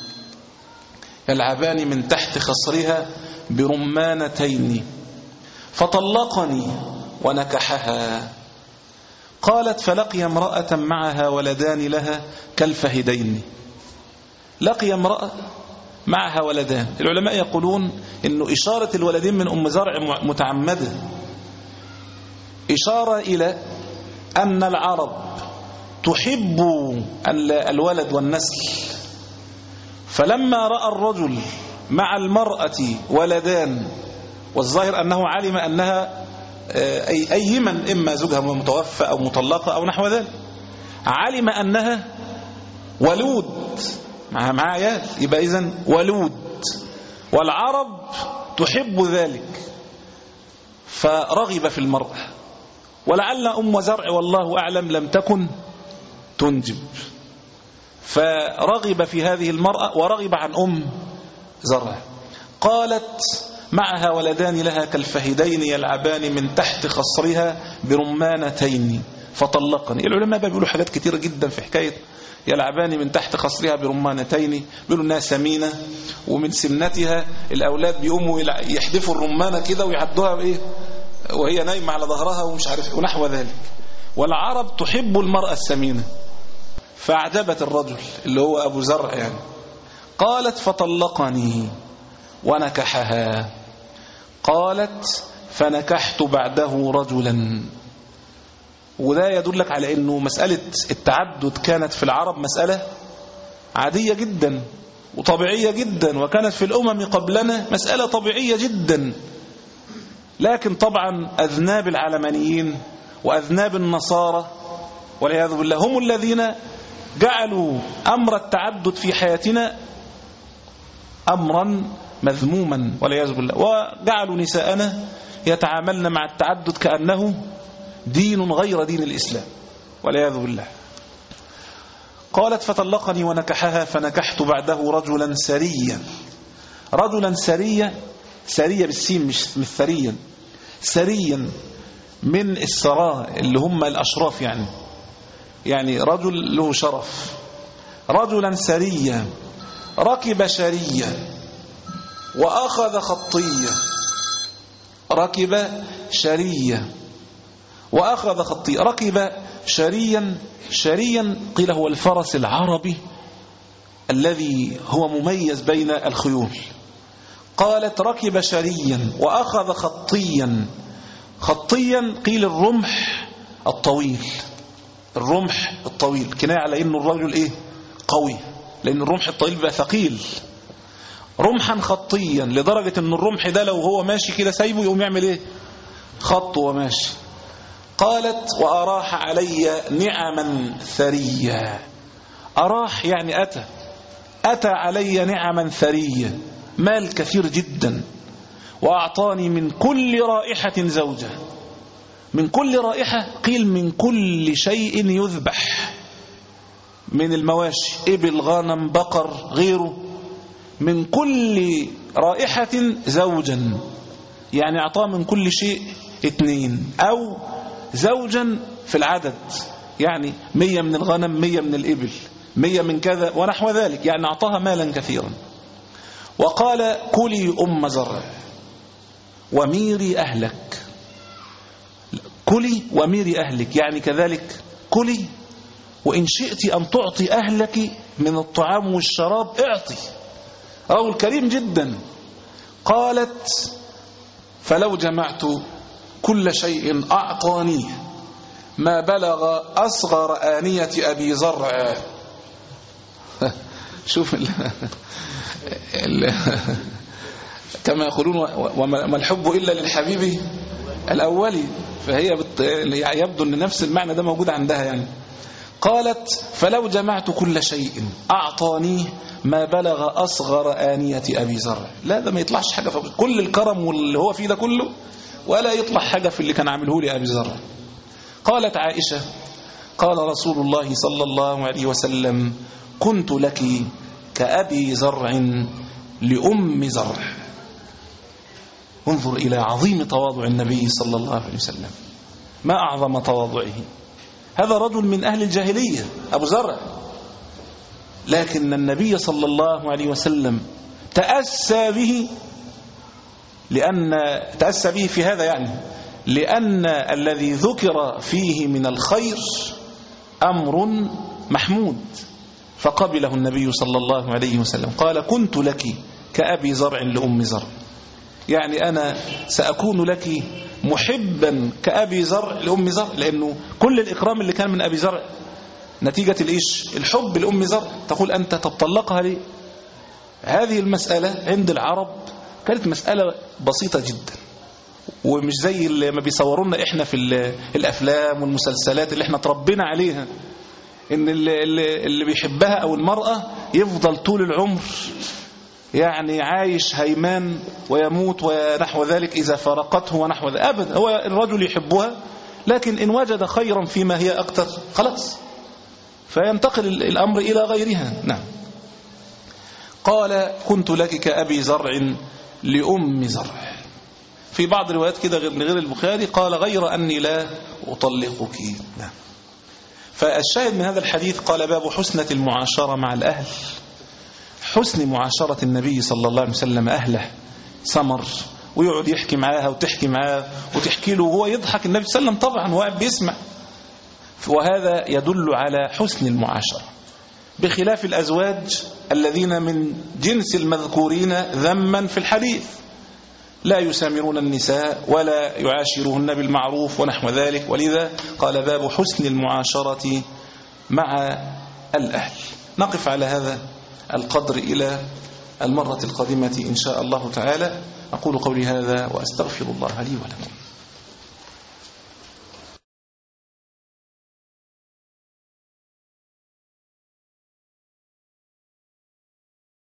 يلعبان من تحت خصرها برمانتين فطلقني ونكحها. قالت فلقي امرأة معها ولدان لها كالفهدين. لقي امرأة معها ولدان. العلماء يقولون إنه إشارة الولدين من أم زرع متعمدة، إشارة إلى أن العرب تحب الولد والنسل، فلما رأى الرجل مع المرأة ولدان، والظاهر أنه علم أنها أيمن، إما زوجها متوفى أو مطلقة أو نحو ذلك، علم أنها ولود مع مع عيال، يبقى إذن ولود، والعرب تحب ذلك، فرغب في المرأة. ولعل أم زرع والله أعلم لم تكن تنجب، فرغب في هذه المرأة ورغب عن أم زرع. قالت معها ولدان لها كالفهدين يلعبان من تحت خصرها برمانتين فطلقني. العلماء بيقولوا حاجات كتيرة جدا في حكاية يلعبان من تحت خصرها برمانتين، بيقولوا انها سمينة، ومن سمنتها الأولاد بيقوموا يحدفوا الرمانة كده ويعدوها بإيه وهي نايمة على ظهرها ومش عارف ونحو ذلك. والعرب تحب المرأة السمينة، فأعجبت الرجل اللي هو أبو زرع يعني. قالت فطلقني ونكحها. قالت فنكحت بعده رجلا. وده يدلك على أنه مسألة التعدد كانت في العرب مسألة عادية جدا وطبيعية جدا، وكانت في الأمم قبلنا مسألة طبيعية جدا. لكن طبعا أذناب العلمانيين وأذناب النصارى والعياذ بالله هم الذين جعلوا أمر التعدد في حياتنا أمرا مذموما والعياذ بالله، وجعلوا نساءنا يتعاملن مع التعدد كأنه دين غير دين الإسلام والعياذ بالله. قالت فطلقني ونكحها فنكحت بعده رجلا سريا. رجلا سريا، سريا بالسين مش مش ثريا، سريا من السراء اللي هم الأشراف، يعني يعني رجل له شرف. رجلا سريا ركب شريا وأخذ خطية. ركب شريا وأخذ خطية. ركب شريا، شريا قيل هو الفرس العربي الذي هو مميز بين الخيول. قالت ركب شريا وأخذ خطيا. خطيا قيل الرمح الطويل، الرمح الطويل كناية على إنه الرجل إيه قوي، لأن الرمح الطويل بقى ثقيل. رمحا خطيا لدرجة إن الرمح ده لو هو ماشي كده سايبه يقوم يعمل إيه خط وماشي. قالت وأراح علي نعما ثريا. أراح يعني أتى أتى علي نعما ثريا، مال كثير جدا. وأعطاني من كل رائحة زوجة. من كل رائحة قيل من كل شيء يذبح من المواشي، إبل غنم بقر غيره، من كل رائحة زوجا، يعني أعطاه من كل شيء اثنين أو زوجا في العدد، يعني مية من الغنم، مية من الإبل، مية من كذا ونحو ذلك، يعني أعطاها مالا كثيرا. وقال كلي أم زرع وميري أهلك. كلي وميري أهلك يعني كذلك كلي، وإن شئت أن تعطي أهلك من الطعام والشراب اعطي. رجل كريم جدا. قالت فلو جمعت كل شيء أعطاني ما بلغ أصغر آنية أبي زرع. شوف ال ال كما يقولون وما الحب إلا للحبيب الأولي، فهي يبدو أن نفس المعنى ده موجود عندها يعني. قالت فلو جمعت كل شيء أعطاني ما بلغ أصغر آنية أبي زرع. لا ده ما يطلعش حاجة في كل الكرم واللي هو فيه ده كله، ولا يطلع حاجة في اللي كان عامله لي أبي زرع. قالت عائشة قال رسول الله صلى الله عليه وسلم كنت لك كأبي زرع لأم زرع. انظر إلى عظيم تواضع النبي صلى الله عليه وسلم، ما أعظم تواضعه. هذا رجل من أهل الجاهلية أبو زرع، لكن النبي صلى الله عليه وسلم تأسى به، لأن تأسى به في هذا يعني لأن الذي ذكر فيه من الخير أمر محمود، فقبله النبي صلى الله عليه وسلم. قال كنت لك كأبي زرع لأم زرع، يعني أنا سأكون لك محبا كأبي زرع لأم زرع، لأنه كل الإكرام اللي كان من أبي زرع نتيجة الإيش؟ الحب لأم زرع. تقول أنت تطلقها ليه؟ هذه المسألة عند العرب كانت مسألة بسيطة جدا، ومش زي اللي ما بيصورونا إحنا في الأفلام والمسلسلات اللي إحنا تربينا عليها، إن اللي, اللي بيحبها أو المرأة يفضل طول العمر يعني عايش هيمان ويموت ونحو ذلك إذا فارقته ونحو ذلك. أبدا، هو الرجل يحبها، لكن إن وجد خيرا فيما هي أكثر خلاص فينتقل الأمر إلى غيرها. نعم. قال كنت لك كأبي زرع لأم زرع. في بعض الروايات كده غير البخاري قال غير أني لا أطلقك. نعم. فالشاهد من هذا الحديث قال باب حسنة المعاشرة مع الأهل. حسن معاشرة النبي صلى الله عليه وسلم أهله سمر، ويقعد يحكي معاها وتحكي معاه وتحكي له وهو يضحك. النبي صلى الله عليه وسلم طبعا وقاعد بيسمع، وهذا يدل على حسن المعاشرة، بخلاف الأزواج الذين من جنس المذكورين ذما في الحديث، لا يسامرون النساء ولا يعاشرهن بالمعروف ونحو ذلك. ولذا قال باب حسن المعاشرة مع الأهل. نقف على هذا القدر إلى المرة القادمة إن شاء الله تعالى. أقول قولي هذا وأستغفر الله لي ولكم.